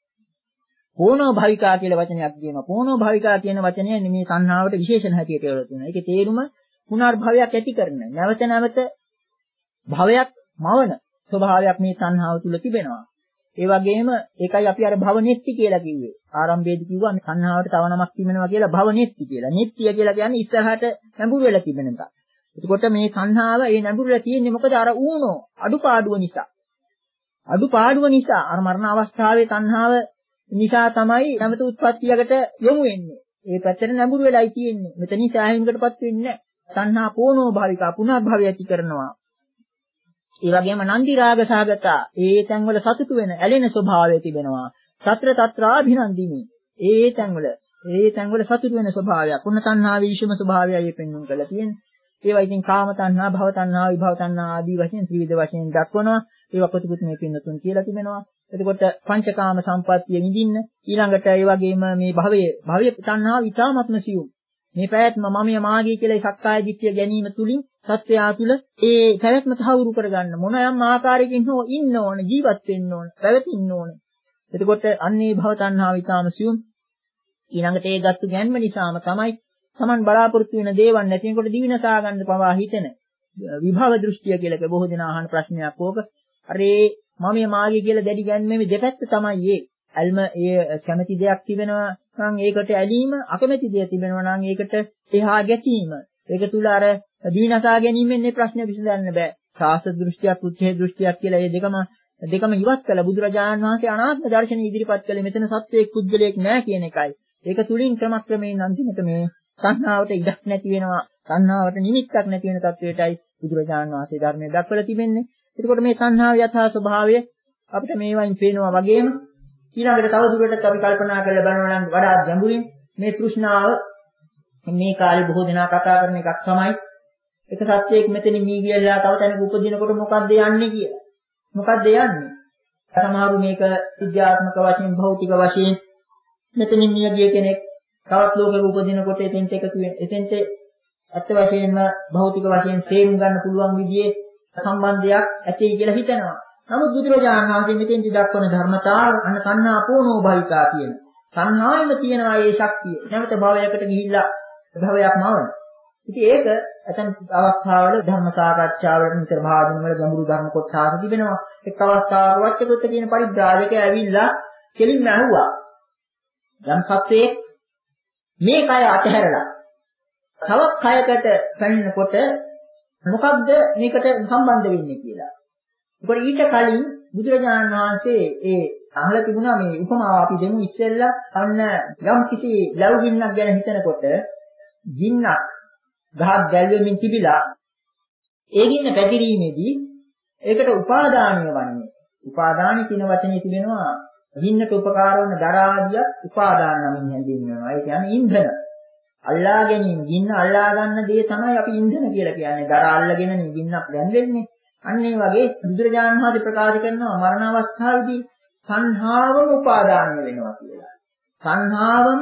පෝනෝ භවිකා කියලා වචනයක් කියනවා. පෝනෝ භවිකා කියන වචනය මේ තණ්හාවට විශේෂණ හැටියට යොදලා තියෙනවා. ඒකේ තේරුම පුනර්භවයක් ඇති කරන, නැවත නැවත භවයක් මවන ස්වභාවයක් මේ තණ්හාව තුල තිබෙනවා. ඒ වගේම ඒකයි අපි අර භවනෙත්ති කියලා කිව්වේ. ආරම්භයේදී කිව්වා මේ තණ්හාවට තව නමක් තිබෙනවා කියලා භවනෙත්ති කියලා. නිට්ටිය කියලා කියන්නේ ඉස්සරහට නැඹුරු වෙලා තිබෙන එක. එතකොට මේ තණ්හාව ඒ නැඹුරු වෙලා තියෙන්නේ මොකද? අර ඌනෝ අඩුපාඩුව නිසා. අඩුපාඩුව නිසා අර මරණ අවස්ථාවේ තණ්හාව නිසා තමයි නැවත උත්පත්තියකට යොමු වෙන්නේ. ඒ පැත්තට නැඹුරු වෙලයි තියෙන්නේ. මෙතනින් සෑහීමකටපත් වෙන්නේ නැහැ. තණ්හා පෝනෝ භාවිකා පුනර්භවය ඇති කරනවා. ඒ වගේම නන්දි රාග සහගතා ඒ තැන්වල සතුටු වෙන ඇලෙන ස්වභාවය තිබෙනවා. తත්‍ර తත්‍රාභිනන්දිනි ඒ තැන්වල ඒ තැන්වල සතුටු වෙන ස්වභාවයක්. උන්න තණ්හා විශේෂම ස්වභාවයයි පෙන්වන්න කරලා තියෙන්නේ. ඒවා ඉතින් කාම තණ්හා, භව තණ්හා, විභව තණ්හා ආදී වශයෙන් ත්‍රිවිධ වශයෙන් දක්වනවා. ඒවා කොටිකුත් මේ පින්නතුන් කියලා තිබෙනවා. එතකොට පංචකාම සම්පත්තිය විඳින්න ඊළඟට ඒ වගේම මේ භවයේ භවයේ තණ්හාව ඉතාමත්ම සියුම්. මේ පැවැත්ම මමයේ මාගේ කියලා ඒ සක්කාය දිට්ඨිය ගැනීම තුලින් සත්‍යයා තුල ඒ පැවැත්ම තහවුරු කරගන්න මොන යම් ආකාරයකින් හෝ ඉන්න ඕන, ජීවත් වෙන්න ඕන, පැවතින්න ඕන. එතකොට අන්නේ භව තණ්හාව ඉතාම සියුම්. ඊළඟට ඒ ගත්තු ගැන්ම නිසාම තමයි Taman බලාපොරොත්තු වෙන දේවල් නැතිනකොට දිවිනසා ගන්න පවා හිතෙන විභව දෘෂ්ටිය කියලා බොහෝ දෙනා අහන ප්‍රශ්නයක් ඕක. අර ඒ මමයේ මාගේ කියලා දැඩි ගැන්මේ දෙපැත්ත තමයි ඒ. අල්ම ඒ කැමැති දෙයක් තිබෙනවා නම් ඒකට ඇලීම, අකමැති දෙයක් තිබෙනවා නම් ඒකට එහා ගැටීම. ඒක තුල අර දිවිනසා ගැනීමෙන් මේ ප්‍රශ්නේ විසඳන්න බෑ. සාස්ත්‍ර දෘෂ්ටියක්, උච්ඡේ දෘෂ්ටියක් කියලා මේ දෙකම දෙකම ඉවත් කළ බුදුරජාණන් වහන්සේ අනාත්ම දර්ශනය ඉදිරිපත් කළේ මෙතන සත්‍යයක් පුද්ගලයක් නැහැ කියන එකයි. ඒක තුලින් ක්‍රමක්‍රමයෙන් අන්තිමට මේ සංහාවට ඉඩක් නැති වෙනවා. සංහාවට නිමිත්තක් නැති වෙන තත්වයටයි බුදුරජාණන් වහන්සේ ධර්මයේ දක්වලා තිබෙන්නේ. එතකොට මේ සංහාව යථා ස්වභාවය අපිට මේවයින් පේනවා වගේම ඊළඟට තව දුරටත් අපි කල්පනා කරලා බලනවා නම් වඩා ගැඹුරින් මේ තෘෂ්ණාව මේ කාලේ බොහෝ දෙනා කතා කරන එකක් තමයි. එක සත්‍යයක් මෙතනින් මී ගියලා තව තැනක උපදිනකොට මොකද්ද යන්නේ කියලා. මොකද්ද යන්නේ? සමහරු මේක විද්‍යාත්මක වශයෙන් භෞතික වශයෙන් මෙතනින් මිය ගිය කෙනෙක් තවත් ලෝකෙක උපදිනකොට එතෙන්ට එකතු වෙන. එතෙන්ට අත්‍ය වශයෙන්ම භෞතික වශයෙන් තේරුම් ගන්න පුළුවන් විදිහේ සම්බන්ධයක් ඇති කියලා හිතනවා. නමුත් බුදුරජාණන් වහන්සේ මෙතෙන්දි දක්වන ධර්මතාව අන්න සංහා පෝනෝ භවිකා කියන. සංහායෙම තියෙනවා මේ ශක්තිය. නැවත භවයකට ගිහිල්ලා භවයක් මවන. ඉතින් ඒක ඇතන් අවස්ථාවල ධර්ම සාකච්ඡාවලට නිතර භාවන වල ගැඹුරු ධර්ම කොටස තිබෙනවා. එක් අවස්ථාවක වච්චකොත්ත කියන පරිබ්‍රාජකයා ඇවිල්ලා කෙලින්ම අහුවා. යම් සත්‍යයේ මේ කය අතහැරලා තවත් කයකට පැමිණෙනකොට මොකක්ද මේකට සම්බන්ධ වෙන්නේ කියලා. ඒකට ඊට කලින් බුදුරජාණන් වහන්සේ ඒ අහලා තිබුණා මේ උපමාව අපි දෙමු ඉස්සෙල්ලා අන්න යම් කිසි ලැබුගින්නක් ගැන හිතනකොට ගින්නක් ගහක් දැල්වෙමින් තිබිලා ඒ ගින්න පැතිරීමේදී ඒකට උපාදානීය වන්නේ. උපාදාන කියන වචනේ තිබෙනවා ගින්නට උපකාර වන දරාදිය උපාදාන නමින් හැඳින්වෙනවා. ඒ කියන්නේ ඉන්ධන. අල්ලා ගැනීම ගින්න අල්ලා ගන්න දේ තමයි අපි ඉන්ධන කියලා කියන්නේ. දර අල්ලගෙනනේ ගින්නක් දැල්වෙන්නේ. අන්න ඒ වගේ බුදුරජාණන් වහන්සේ ප්‍රකාශ කරනවා මරණ අවස්ථාවේදී සංහාවම උපාදානය වෙනවා කියලා. සංහාවම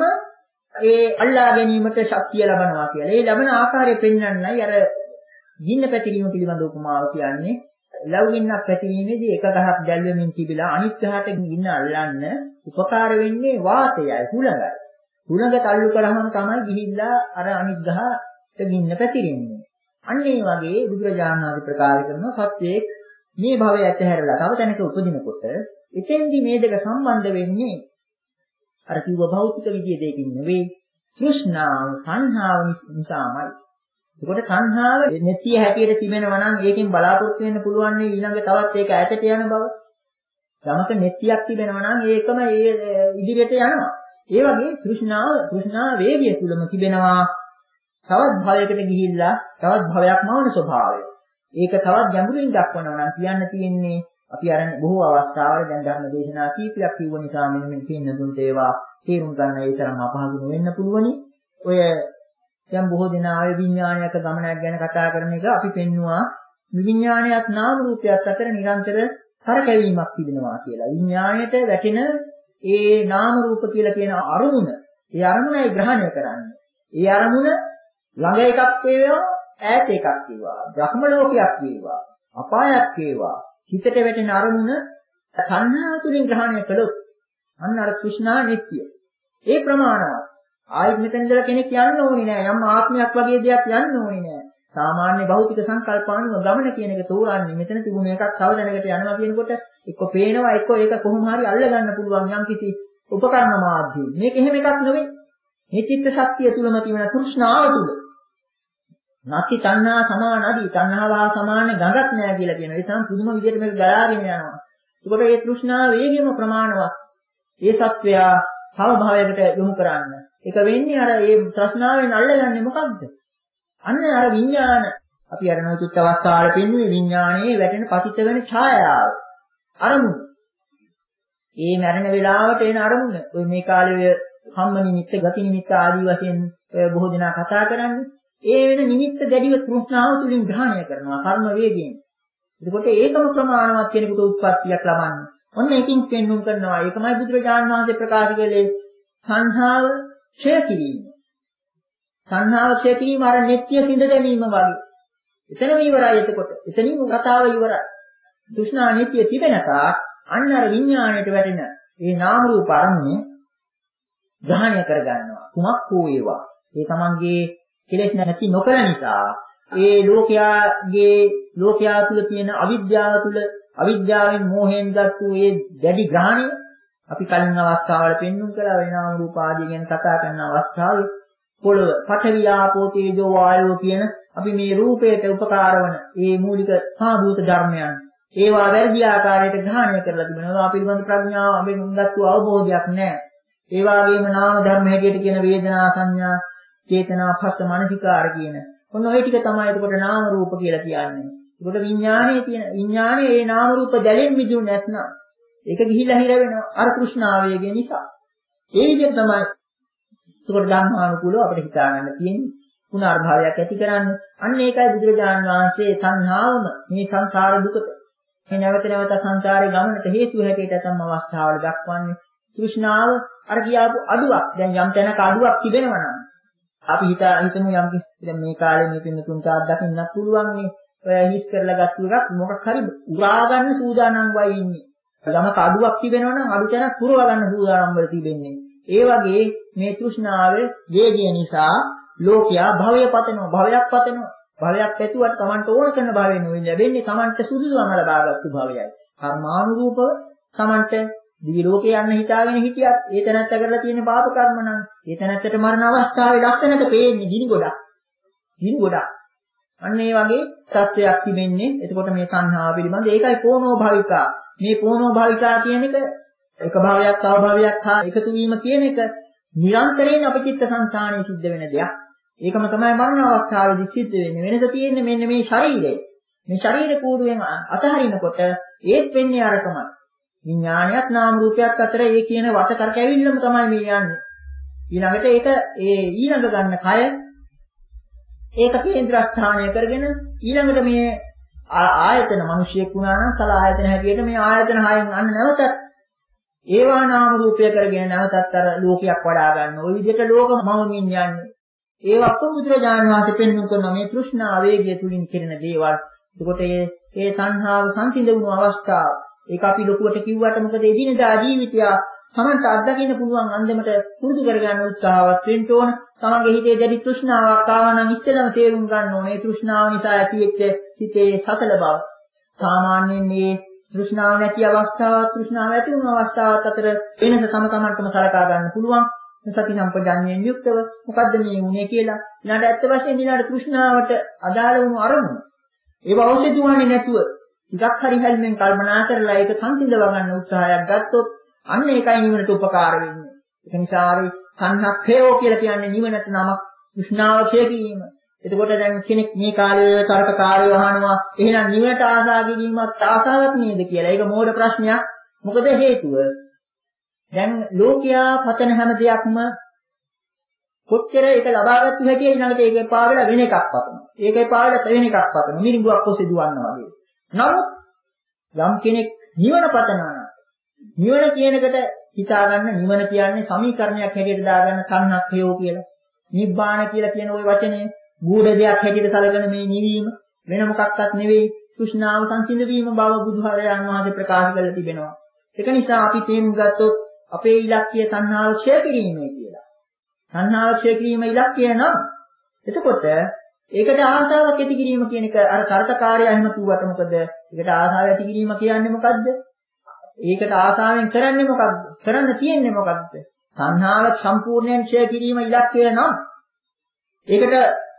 ඒ අල්ලා ගැනීමට ශක්තිය ලබනවා කියලා. ඒ ලබන ආකාරය පෙන්වන්නයි අර ගින්න පැතිරීම පිළිබඳ උපමාව කියන්නේ. ලැබුගින්නක් පැතිරීමේදී එක ගහක් දැල්වෙමින් තිබිලා අනිත් ගහට ගින්න අල්ලන්න උපකාර වෙන්නේ වාතයයි හුළඟයි. හුළඟ තල්ලු කරාම තමයි ගිහිල්ලා අර අනිත් ගහට ගින්න පැතිරෙන්නේ. අන්න ඒ වගේ බුදුරජාණන් වහන්සේ ප්‍රකාශ කරන සත්‍යයේ මේ භවය ඇතහැරලා තව තැනක උපදිනකොට එතෙන්දි මේ දෙක සම්බන්ධ වෙන්නේ අර කිව්ව භෞතික විදිය දෙකකින් නෙවෙයි තෘෂ්ණාව සංහාව නිසාමයි. ඒකට සංහාව නැතිය හැටියට තිබෙනවා නම් ඒකෙන් බලාපොරොත්තු වෙන්න පුළුවන් නේ ඊළඟ තවත් ඒක ඈතට යන බව. යමක නැතියක් තිබෙනවා නම් ඒකම ඒ ඉදිරියට යනවා. ඒ වගේ තෘෂ්ණාව තෘෂ්ණා වේගය තුලම තිබෙනවා. තවත් භවයකට ගිහිල්ලා තවත් භවයක් මවන ස්වභාවය. ඒක තවත් ගැඹුරින් දක්වනවා නම් කියන්න තියෙන්නේ අපි අර බොහෝ අවස්ථාවල දැන් ධර්ම දේශනා කීපයක් කිව්ව නිසා මෙන්න මේ කියන දුන්ට ඒවා තේරුම් ගන්න ඒ තරම් අපහසු වෙන්න පුළුවනි. ඔය දැන් බොහෝ දෙනා ආවේ විඥානයක ගමනක් ගැන කතා කරන එක අපි පෙන්නවා විඥානයත් නාම රූපයත් අතර නිරන්තර කරකැවීමක් තිබෙනවා කියලා. විඥාණයට වැටෙන ඒ නාම රූප කියලා කියන අරමුණ, ඒ අරමුණයි ග්‍රහණය කරන්නේ. ඒ අරමුණ ළඟ එකක් වේවා, ඈත එකක් වේවා, බ්‍රහ්ම ලෝකයක් වේවා, අපායක් වේවා, හිතට වැටෙන අරමුණ සංහාව තුළින් ග්‍රහණය කළොත් අන්න අර තෘෂ්ණා නිත්‍ය. ඒ ප්‍රමාණවත්. ආයෙත් මෙතන ඉඳලා කෙනෙක් යන්න ඕනේ නෑ. යම් ආත්මයක් වගේ දෙයක් යන්න ඕනේ නෑ. සාමාන්‍ය භෞතික සංකල්පානුව ගමන කියන එක තෝරන්නේ මෙතන තිබුණ එකක් තව දැනකට යනවා කියනකොට එක්ක පේනවා එක්ක ඒක කොහොම හරි අල්ල ගන්න පුළුවන් යම් කිසි උපකරණ මාධ්‍යයෙන්. මේක එහෙම එකක් නෙවෙයි. මේ චිත්ත ශක්තිය තුලම තියෙන තෘෂ්ණාව තුල. නැති තණ්හා සමාන අදී තණ්හාව සමාන ගඟක් නෑ කියලා කියනවා. ඒ තරම් පුදුම විදිහට මේක ගලාගෙන යනවා. ඒකට මේ තෘෂ්ණාව වේගෙම ප්‍රමාණවත්. ඒ සත්වයා තව භාවයකට යොමු කරන්න. ඒක වෙන්නේ අර ඒ තෘෂ්ණාවෙන් අල්ලගන්නේ මොකද්ද? අන්න අර විඥාන අපි අර නොචිත්ත අවස්ථාවල පෙන්වන්නේ විඥානයේ වැටෙන පතිත වෙන ඡායාව. අරමුණ. ඒ මරණ වේලාවට එන අරමුණ. ඔය මේ කාලේ කම්ම නිමිත්ත, ගති නිමිත්ත ආදී වශයෙන් බොහෝ දෙනා කතා කරන්නේ. ඒ වෙන නිමිත්ත දැඩිව තෘෂ්ණාව තුලින් ග්‍රහණය කරනවා කර්ම වේගයෙන්. එතකොට ඒකම ප්‍රමාණවත් කෙනෙකුට උත්පත්තියක් ලබන්නේ. ඔන්න ඒකින් පෙන්වුම් කරනවා. ඒකමයි බුදුරජාණන් වහන්සේ ප්‍රකාශ කළේ සංහාව ක්ෂය කිරීම. සංහාව ක්ෂය කිරීම අර නිත්‍ය සිඳ දැමීම වගේ. එතනම ඉවරයි එතකොට. එතනින් කතාව ඉවරයි. තෘෂ්ණා නිත්‍ය තිබෙනකා අන්න අර විඥාණයට වැටෙන ඒ නාම රූප අරමුණේ ග්‍රහණය කරගන්නවා. කුමක් හෝ ඒවා. ඒ තමන්ගේ කෙලෙස් නැති නොකර නිසා ඒ ලෝකයාගේ ලෝකයා තුල තියෙන අවිද්‍යාව තුල අවිද්‍යාවෙන් මෝහයෙන් ගත්තු ඒ දැඩි ග්‍රහණය අපි කලින් අවස්ථාවල පෙන්වුම් කළා වේ නාම රූප ආදී ගැන කතා කරන අවස්ථාවේ පොළව පඨවි ආපෝ තේජෝ වායෝ කියන අපි මේ රූපයට උපකාර වන ඒ මූලික සාභූත ධර්මයන් ඒවා වැරදි ආකාරයට ග්‍රහණය කරලා තිබෙනවා. ඒවා පිළිබඳ ප්‍රඥාව අපෙන් ගත්තු අවබෝධයක් නැහැ. ඒ වගේම නාම ධර්ම හැටියට කියන වේදනා සංඥා චේතනා පස්ස මනසිකාර කියන. ඔන්න ඔය ටික තමයි එතකොට නාම රූප කියලා කියන්නේ. එතකොට විඥානයේ තියෙන විඥානයේ ඒ නාම රූප දැලෙන් මිදුණු නැත්නම් ඒක ගිහිලා හිර වෙනවා අර කෘෂ්ණාවේගේ නිසා. ඒ විදිහට තමයි එතකොට ධර්මානුකූලව අපිට හිතා ගන්න තියෙන්නේ. පුනර්භාවයක් ඇති කරන්නේ. අන්න ඒකයි බුදුරජාණන් වහන්සේ සංහාවම මේ සංසාර දුකට මේ නැවත නැවත සංසාරේ ගමනට හේතු හැටියට තම අවස්ථාවල දක්වන්නේ. තෘෂ්ණාව අර කියාපු අඩුවක්. දැන් යම් තැනක අඩුවක් තිබෙනවා නම් අපි හිතා හිතමු යම් කිසි මේ කාලේ මේ පින්නතුන්ට අත්දකින්නත් පුළුවන් මේ ඔය හිස් කරලා ගත්තු එකක් මොකක් හරි උරා ගන්න සූදානම් වෙයි ඉන්නේ. යමක අඩුවක් තිබෙනවා නම් අඩු තැනක් පුරව ගන්න සූදානම් වෙලා තිබෙන්නේ. ඒ වගේ මේ තෘෂ්ණාවේ වේගය නිසා ලෝකයා භවය පතනවා භවයක් පතනවා. භවයක් ඇතුවත් Tamanට ඕන කරන භවය නෙවෙයි ලැබෙන්නේ Tamanට සුදුසුම ලබාගත්තු භවයයි. කර්මානුරූපව Tamanට දිවි ලෝකේ යන්න හිතාගෙන හිටියත් ඒ තැනත්ත කරලා තියෙන පාප කර්ම නම් ඒ තැනත්තට මරණ අවස්ථාවේ ලක්ෂණට පේන්නේ ගිනි ගොඩක්. ගිනි ගොඩක්. අන්න ඒ වගේ සත්‍යයක් තිබෙන්නේ. එතකොට මේ සංහාව පිළිබඳ ඒකයි පොනෝ භවිකා. මේ පොනෝ භවිකා කියන එක එක භවයක් තව භවයක් හා එකතු වීම කියන එක නිරන්තරයෙන් අපචිත්ත සංසානයේ සිද්ධ වෙන දෙයක්. ඒකම තමයි මරණ අවස්ථාවේදී සිද්ධ වෙන්නේ. වෙනස තියෙන්නේ මෙන්න මේ ශරීරය. මේ ශරීර කූඩුවෙන් අතහරිනකොට ඒත් වෙන්නේ අරකමයි. විඥානයත් නාම රූපයක් අතර ඒ කියන වට කරකැවිල්ලම තමයි මේ යන්නේ. ඊළඟට ඒක ඒ ඊළඟ ගන්න කය ඒක කේන්ද්‍රස්ථානය කරගෙන ඊළඟට මේ ආයතන මිනිසියෙක් වුණා නම් සල ආයතන හැටියට මේ ආයතන හයෙන් අන්න නැවතත් ඒවා නාම රූපය කරගෙන නැවතත් අර ලෝකයක් වඩා ගන්න. ওই විදිහට ලෝක මවමින් යන්නේ. ඒ වක්කම බුදුරජාණන් වහන්සේ පෙන්වු කරන මේ තෘෂ්ණා වේගය තුලින් කෙරෙන දේවල්. එතකොට ඒ ඒ සංහාව සංසිඳ වුණු අවස්ථාව. ඒක අපි ලොකුවට කිව්වට මොකද එදිනදා ජීවිතය තමන්ට අත්දකින්න පුළුවන් අන්දමට පුරුදු කරගන්න උත්සාහවත් වෙන්න ඕන. තමන්ගේ හිතේ දැඩි තෘෂ්ණාවක් ආවා නම් ඉස්සෙල්ලාම තේරුම් ගන්න ඕනේ තෘෂ්ණාව නිසා ඇතිවෙච්ච සිතේ සකල බව. සාමාන්‍යයෙන් මේ තෘෂ්ණාව නැති අවස්ථාවක් තෘෂ්ණාව ඇති වුණු අවස්ථාවක් අතර වෙනස තම තමන්ටම සලකා ගන්න පුළුවන්. සති සම්පජාඤ්ඤයෙන් යුක්තව මොකද්ද මේ වුනේ කියලා. ඊළඟ ඇත්ත වශයෙන්ම ඊළඟ තෘෂ්ණාවට අදාළ වුණු අරමුණ. ඒව අවශ්‍ය දුවන්නේ නැතුව ටිකක් හරි හැල්මෙන් කල්පනා කරලා ඒක සංසිඳව ගන්න උත්සාහයක් ගත්තොත් අන්න ඒකයි නිවනට උපකාර වෙන්නේ. ඒක නිසා ආරි සංහක්ඛයෝ කියලා කියන්නේ නිවනට නමක් තෘෂ්ණාව ක්ෂය කිරීම. එතකොට දැන් කෙනෙක් මේ කාලේ තර්කකාරයෝ අහනවා එහෙනම් නිවනට ආසා කිරීමත් ආසාවක් නේද කියලා. ඒක මෝඩ ප්‍රශ්නයක්. මොකද හේතුව? දැන් ලෝකයා පතන හැම දෙයක්ම කොච්චර ඒක ලබාගත්තු හැටි ඊළඟට ඒකේ පාවෙලා වෙන එකක් පතනවා. ඒකේ පාවෙලා වෙන එකක් පතනවා. මිරිඟුවක් ඔස්සේ දුවනවා වගේ. නමුත් යම් කෙනෙක් නිවන පතනවා නම් නිවන කියන එකට හිතාගන්න නිවන කියන්නේ සමීකරණයක් හැටියට දාගන්න සංහක්ඛයෝ කියලා. නිබ්බාන කියලා කියන ওই වචනේ ගුඪ දෙයක් හැටියට සැලකෙන මේ නිවීම වෙන මොකක්වත් නෙවෙයි තෘෂ්ණාව සංසිඳ වීම බව බුදුහාරයන් වහන්සේ ප්‍රකාශ කරලා තිබෙනවා. ඒක නිසා අපි තේරුම් ගත්තොත් අපේ ඉලක්කය සංහාව ක්ෂය කිරීමයි කියලා. සංහාව ක්ෂය කිරීම ඉලක්කය නම් එතකොට ඒකට ආසාවක් ඇති කිරීම කියන එක අර තර්කකාරය එහෙම කිව්වට මොකද? ඒකට ආසාව ඇති කිරීම කියන්නේ මොකද්ද? ඒකට ආසාවෙන් කරන්නේ මොකද්ද? කරන්න තියෙන්නේ මොකද්ද? සංහාව සම්පූර්ණයෙන් ක්ෂය කිරීම ඉලක්කය නම් ඒකට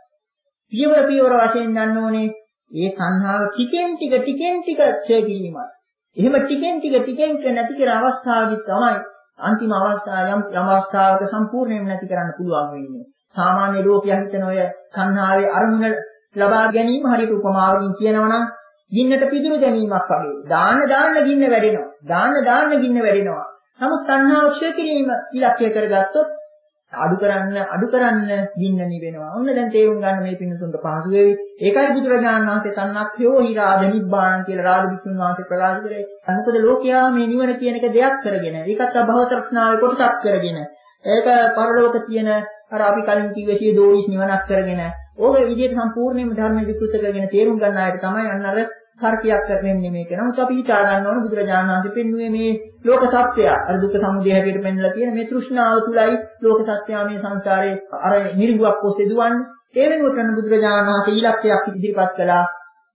පියවර පියවර වශයෙන් යන්න ඕනේ. ඒ සංහාව ටිකෙන් ටික ටිකෙන් ටික ක්ෂය කිරීමයි. එහෙම ටිකෙන් ටික ටිකෙන් ටික නැති කර අවස්ථාවේදී තමයි අන්තිම අවස්ථාව යම් යම් අවස්ථාවක සම්පූර්ණයෙන් නැති කරන්න පුළුවන් වෙන්නේ. සාමාන්‍ය ලෝකයා හිතන ඔය සංහාවේ අරමුණ ලබා ගැනීම හරියට උපමාවකින් කියනවා නම් ගින්නට පිදුරු දැමීමක් වගේ. දාන්න දාන්න ගින්න වැඩෙනවා. දාන්න දාන්න ගින්න වැඩෙනවා. නමුත් සංහාව ක්ෂය කිරීම ඉලක්කය කරගත්තොත් අඩු කරන්න අඩු කරන්න ගින්න නිවෙනවා. ඔන්න දැන් තේරුම් ගන්න මේ පින්නතුන්ට පහසු වෙයි. ඒකයි බුදුරජාණන් වහන්සේ තන්නක්ඛයෝ හිරාද නිබ්බාණ කියලා රාජ විසුණු වහන්සේ ප්‍රකාශ කරේ. මොකද ලෝකයා මේ නිවන කියන එක දෙයක් කරගෙන ඒකත් අභව තෘෂ්ණාවේ කොටසක් කරගෙන ඒක පරලෝක තියෙන අර අපි කලින් කිව්වේ සිය දෝෂ නිවනක් කරගෙන ඕක විදිහට සම්පූර්ණයෙන්ම ධර්ම විකෘත කරගෙන තේරුම් ගන්න ආයත තමයි අන්න අර තර්කයක් කරන්නේ මේක. නමුත් අපි හිතා ගන්න ඕන බුදුරජාණන් වහන්සේ පෙන්වුවේ මේ ලෝක සත්‍යය අර දුක්ඛ සමුදය හැටියට පෙන්වලා තියෙන මේ තෘෂ්ණාව තුලයි ලෝක සත්‍යය මේ සංසාරේ අර නිර්ගුවක් ඔස්සේ දුවන්නේ. ඒ වෙනුවට බුදුරජාණන් වහන්සේ ඉලක්කයක් ඉදිරිපත් කළා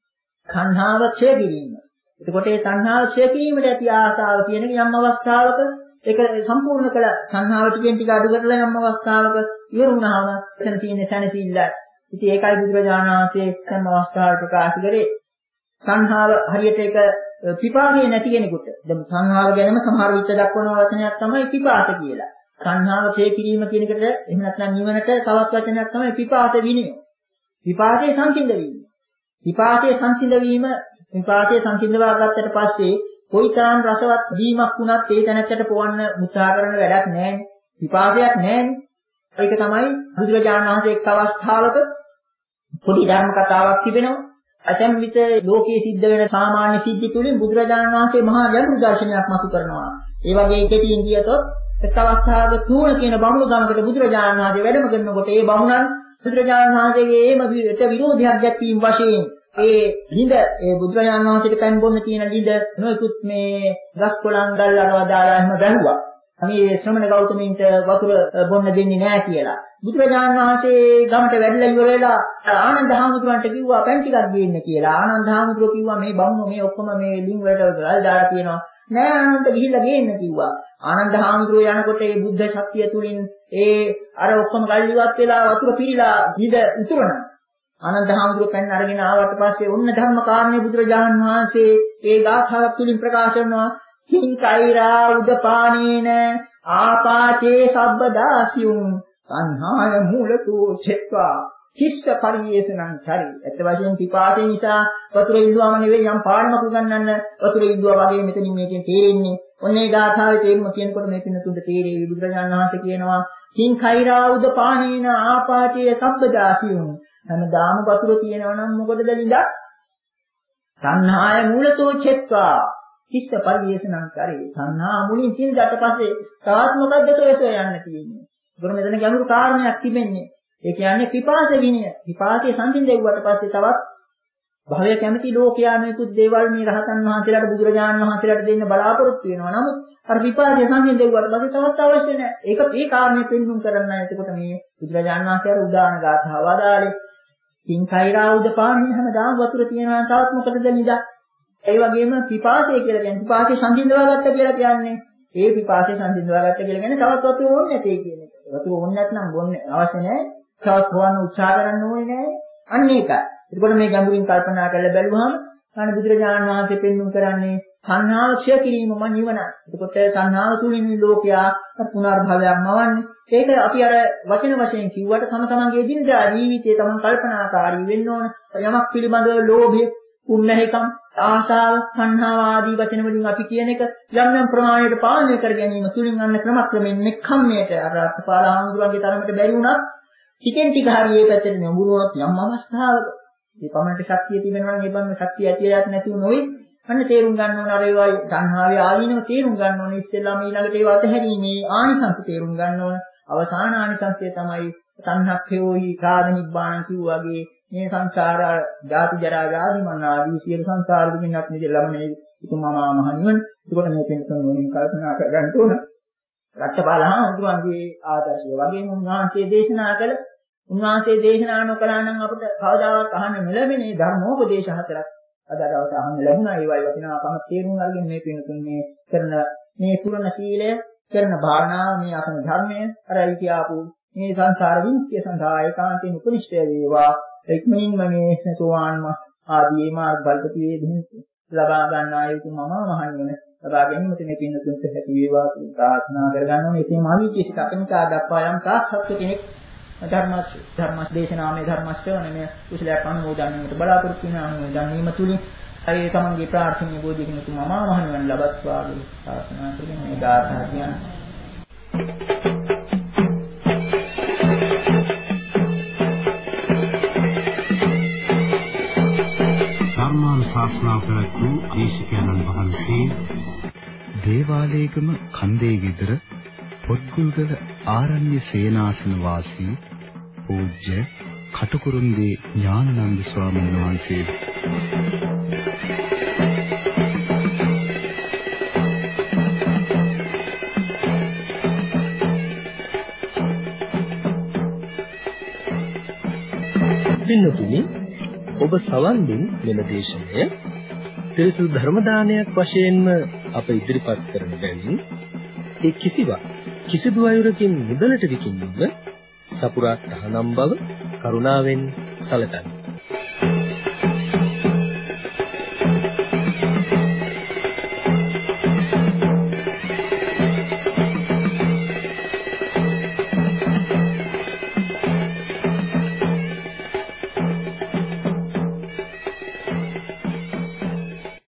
සංහාව ක්ෂය කිරීම. එතකොට ඒ සංහාව ක්ෂය කිරීමට ඇති ආසාව කියන යම් අවස්ථාවක ඒක සම්පූර්ණ කළ සංහාව ටිකෙන් ටික අඩු කරලා යම් අවස්ථාවක ඉවර වුණාම එතන තියෙන සැනසෙල්ලයි. ඉතින් ඒකයි බුදුරජාණන් වහන්සේ හැම අවස්ථාවක ප්‍රකාශ කරේ සංහාව හරියට ඒක පිපාසය නැති කෙනෙකුට දැන් සංහාව ගැනම සමහර විට දක්වන වචනයක් තමයි පිපාස කියලා. සංහාව ඡේ කිරීම කියන එකට එහෙම නැත්නම් නිවනට තවත් වචනයක් තමයි පිපාස විනය. පිපාසයේ සංසිඳ වීම. පිපාසයේ සංසිඳ වීම විපාකයේ සංසිඳවා ගත්තට පස්සේ කොයිතරම් රසවත් වීමක් වුණත් ඒ තැනකට පොවන්න උත්සාහ කරන වැඩක් නැහැ. විපාකයක් නැහැ. ඒක තමයි බුදුරජාණන් වහන්සේ එක් අවස්ථාවක පොඩි ධර්ම කතාවක් තිබෙනවා. අතම් විට ලෝකයේ සිද්ධ වෙන සාමාන්‍ය සිද්ධි තුලින් බුදුරජාණන් වහන්සේ මහා ගැඹුරු දර්ශනයක් මතු කරනවා. ඒ වගේ කෙටියෙන් කියතොත් එක් අවස්ථාවක තුන කියන බමුණු ගමකට බුදුරජාණන් වහන්සේ වැඩම කරනකොට ඒ බමුණන් බුදුරජාණන් වහන්සේගේ ඒම විරෝධයක් දැක්වීම වශයෙන් ඒ ළිඳ ඒ බුදුරජාණන් වහන්සේට පෑන් බොන්න තියෙන ළිඳ නොයෙකුත් මේ ගස් කොළන් ගල් අරවා දාලා එහෙම බැලුවා. මේ ශ්‍රමණ ගෞතමීන්ට වතුර බොන්න දෙන්නේ නැහැ කියලා. බුදුරජාණන් වහන්සේ ගමට වැඩලා ඉවර වෙලා ආනන්ද හාමුදුරන්ට කිව්වා පෑන් ටිකක් දෙන්න කියලා. ආනන්ද හාමුදුරුවෝ කිව්වා මේ බමුණෝ මේ ඔක්කොම මේ ළිං වලට ගල් දාලා තියෙනවා. නෑ ආනන්ද ගිහිල්ලා ගේන්න කිව්වා. ආනන්ද හාමුදුරුවෝ යනකොට ඒ බුද්ධ ශක්තිය තුලින් ඒ අර ඔක්කොම ගල් ඉවත් වෙලා වතුර පිරීලා ළිඳ උතුරනවා. ආනන්ද හාමුදුරුවෝ පෙන් අරගෙන ආවට පස්සේ ඔන්න ධර්ම කාරණේ බුදුරජාණන් වහන්සේ ඒ ගාථාවක් තුලින් ප්‍රකාශ කරනවා හිං කෛරා උදපානේන ආපාචේ සබ්බදාසියුම් සංහාය මූලතෝ චෙත්වා කිස්ස පරියේසනං කරි. ඇත්ත වශයෙන්ම පිපාසය නිසා වතුර ඉල්ලුවම නෙවෙයි යම් පාඩමක් උගන්වන්න වතුර ඉල්ලුවා වගේ මෙතනින් මේකෙන් තේරෙන්නේ. ඔන්න ඒ ගාථාවේ තේරුම කියනකොට මේ පින්නතුන්ට තේරෙයි බුදුරජාණන් වහන්සේ කියනවා හිං කෛරා උදපානේන ආපාචේ සබ්බදාසියුම් හැමදාම වතුර තියෙනවා නම් මොකටද ලිඳක්? සංහාය මූලතෝ චෙත්වා කිස්ස පරියේසනං කරේ. සංහා මුලින් සින්දට පස්සේ තවත් මොකද්ද සොයසොය යන්න තියෙන්නේ. ඒකම මෙතන ගැඹුරු කාරණයක් තිබෙන්නේ. ඒ කියන්නේ පිපාස විනය. පිපාසයේ සංසිඳෙව්වට පස්සේ තවත් භවය කැමති ලෝකයානෙකුත් දේවල් මේ රහතන් වහන්සේලාට බුදුරජාණන් වහන්සේලාට දෙන්න බලාපොරොත්තු වෙනවා. නමුත් අර විපාකයේ සංසිඳෙව්වට පස්සේ තවත් අවශ්‍ය නැහැ. ඒක මේ කාරණේ පෙන්වුම් කරන්නයි එතකොට මේ බුදුරජාණන් වහන්සේ අර උදාන ගාථාව වදාළේ. කිං කෛරා උදපාණේ හැමදාම වතුර තියෙනවා තවත් මොකටද නිදා? ඒ වගේම පිපාසය කියලා කියන්නේ පිපාසය සංසිඳවා ගත්ත කියලා කියන්නේ ඒ පිපාසය සංසිඳවා ගත්ත කියලා කියන්නේ තවත් වතුර ඕනේ නැtei කියන එක. වතුර ඕනේ නැත්නම් බොන්නේ අවශ්‍ය නැහැ. තවත් හොවන්න උත්සාහ කරන්න ඕනේ නැහැ. අන්න ඒකයි. එතකොට මේ ගැඹුරින් කල්පනා කරලා බැලුවහම අනේ බුදුරජාණන් වහන්සේ පෙන්වුම් කරන්නේ සංහාව ක්ෂය කිරීමම නිවනයි. එතකොට සංහාව තුලින් ලෝකයා පුනර්භවයක් මවන්නේ. ඒක අපි අර වචන වශයෙන් කිව්වට තම තමන්ගේ දිනදා ජීවිතයේ තමන් කල්පනාකාරී වෙන්න ඕන. යමක් පිළිබඳව ලෝභය, උන්නැහිකම්, ආශාව, සංහාව ආදී වචන වලින් අපි කියන එක යම් යම් ප්‍රමාණයකට පාලනය කර ගැනීම තුලින් අන්න ක්‍රමක්‍රමයෙන් මෙක්ඛම්මයට අර අත්පාල ආඳුරගේ තරමට බැරි වුණා. ටිකෙන් ටික හරි ඒ පැත්තට නඹුරුවත් යම් අවස්ථාවක මේ පමණට ශක්තිය තිබෙනවා නම් ඒ බඳු ශක්තිය ඇතියක් නැතිව නොවේ. අන්න තේරුම් ගන්න ඕන අර ඒවා සංහාවේ ආදීනව තේරුම් ගන්න ඕන. ඉස්සෙල්ලාම ඊළඟට ඒවා අතහැරීමේ ආනිසංස තේරුම් ගන්න ඕන. අවසාන ආනිසංසය තමයි සංහක්ඛයෝහි කාද නිබ්බාණ කිව්වාගේ මේ සංසාර ජාති ජරා ව්‍යාධි මරණ ආදී සියලු සංසාර දුකින්වත් මිදෙලා මේ උතුම්මා මහ නිවන. ඒකට මේ කෙනෙකුන් මොනින් කල්පනා කර ගන්න ඕන. රට්ටපාලහා උතුම්ගේ ආදර්ශය වගේම උන්වහන්සේ දේශනා කළ උන්වහන්සේ දේශනා නොකළා නම් අපිට කවදාවත් අහන්න නොලැබෙන්නේ ධර්මෝපදේශ හතරක් අද දවසේ අහන්න ලැබුණා. ඒවයි වටිනාකම තේරුම් අරගෙන මේ පින්තුන් මේ කරන මේ පුරණ සීලය කරන භාවනාව මේ අපන ධර්මය අරයි කියාපු මේ සංසාර විමුක්තිය සඳහා ඒකාන්තයෙන් උපනිෂ්ඨය වේවා. එක්මින්ම මේ සෝවාන් ආදී මාර්ග බලපති වේදින් ලබා ගන්න ආයුතු මම මහණියන ලබා ගැනීමට මේ පින්තුන්ට හැකි වේවා කියලා ප්‍රාර්ථනා කරගන්න ඕනේ. ඒ මාවිචී සිත අකමිතා දක්වා යම් සාක්ෂාත් කෙනෙක් ධර්ම ධර්ම දේශනාමය ධර්ම ශ්‍රවණය කුසලයක් අනුමෝදන්වීමට බලාපොරොත්තු වෙන අනුමෝදන්වීම තුලින් ඒ තමන්ගේ ප්‍රාර්ථනීය බෝධිකින තුමා මහණවන් ලබත්වා කියලා ප්‍රාර්ථනා කරගෙන මේ ගාථා කියන ධර්මාන ශාස්ත්‍රා ප්‍රතු දේශකයන්න් වහන්සේ දේවාලේගම කන්දේ විතර පොත්ගුල්ගල ආරණ්‍ය සේනාසන වාසී පූජ්‍ය කටුකුරුන්දී ඥානানন্দ ස්වාමීන් වහන්සේ පින්නතුනි ඔබ සවන් දුන් මෙම දේශනය පිරිසුදු ධර්ම දානයක් වශයෙන්ම අප ඉදිරිපත් කරන බැවින් ඒ කිසිවක් කිසිදු අයුරකින් මුදලට විකිණීම සපුරා තහනම් බව කරුණාවෙන් සැලකන්න.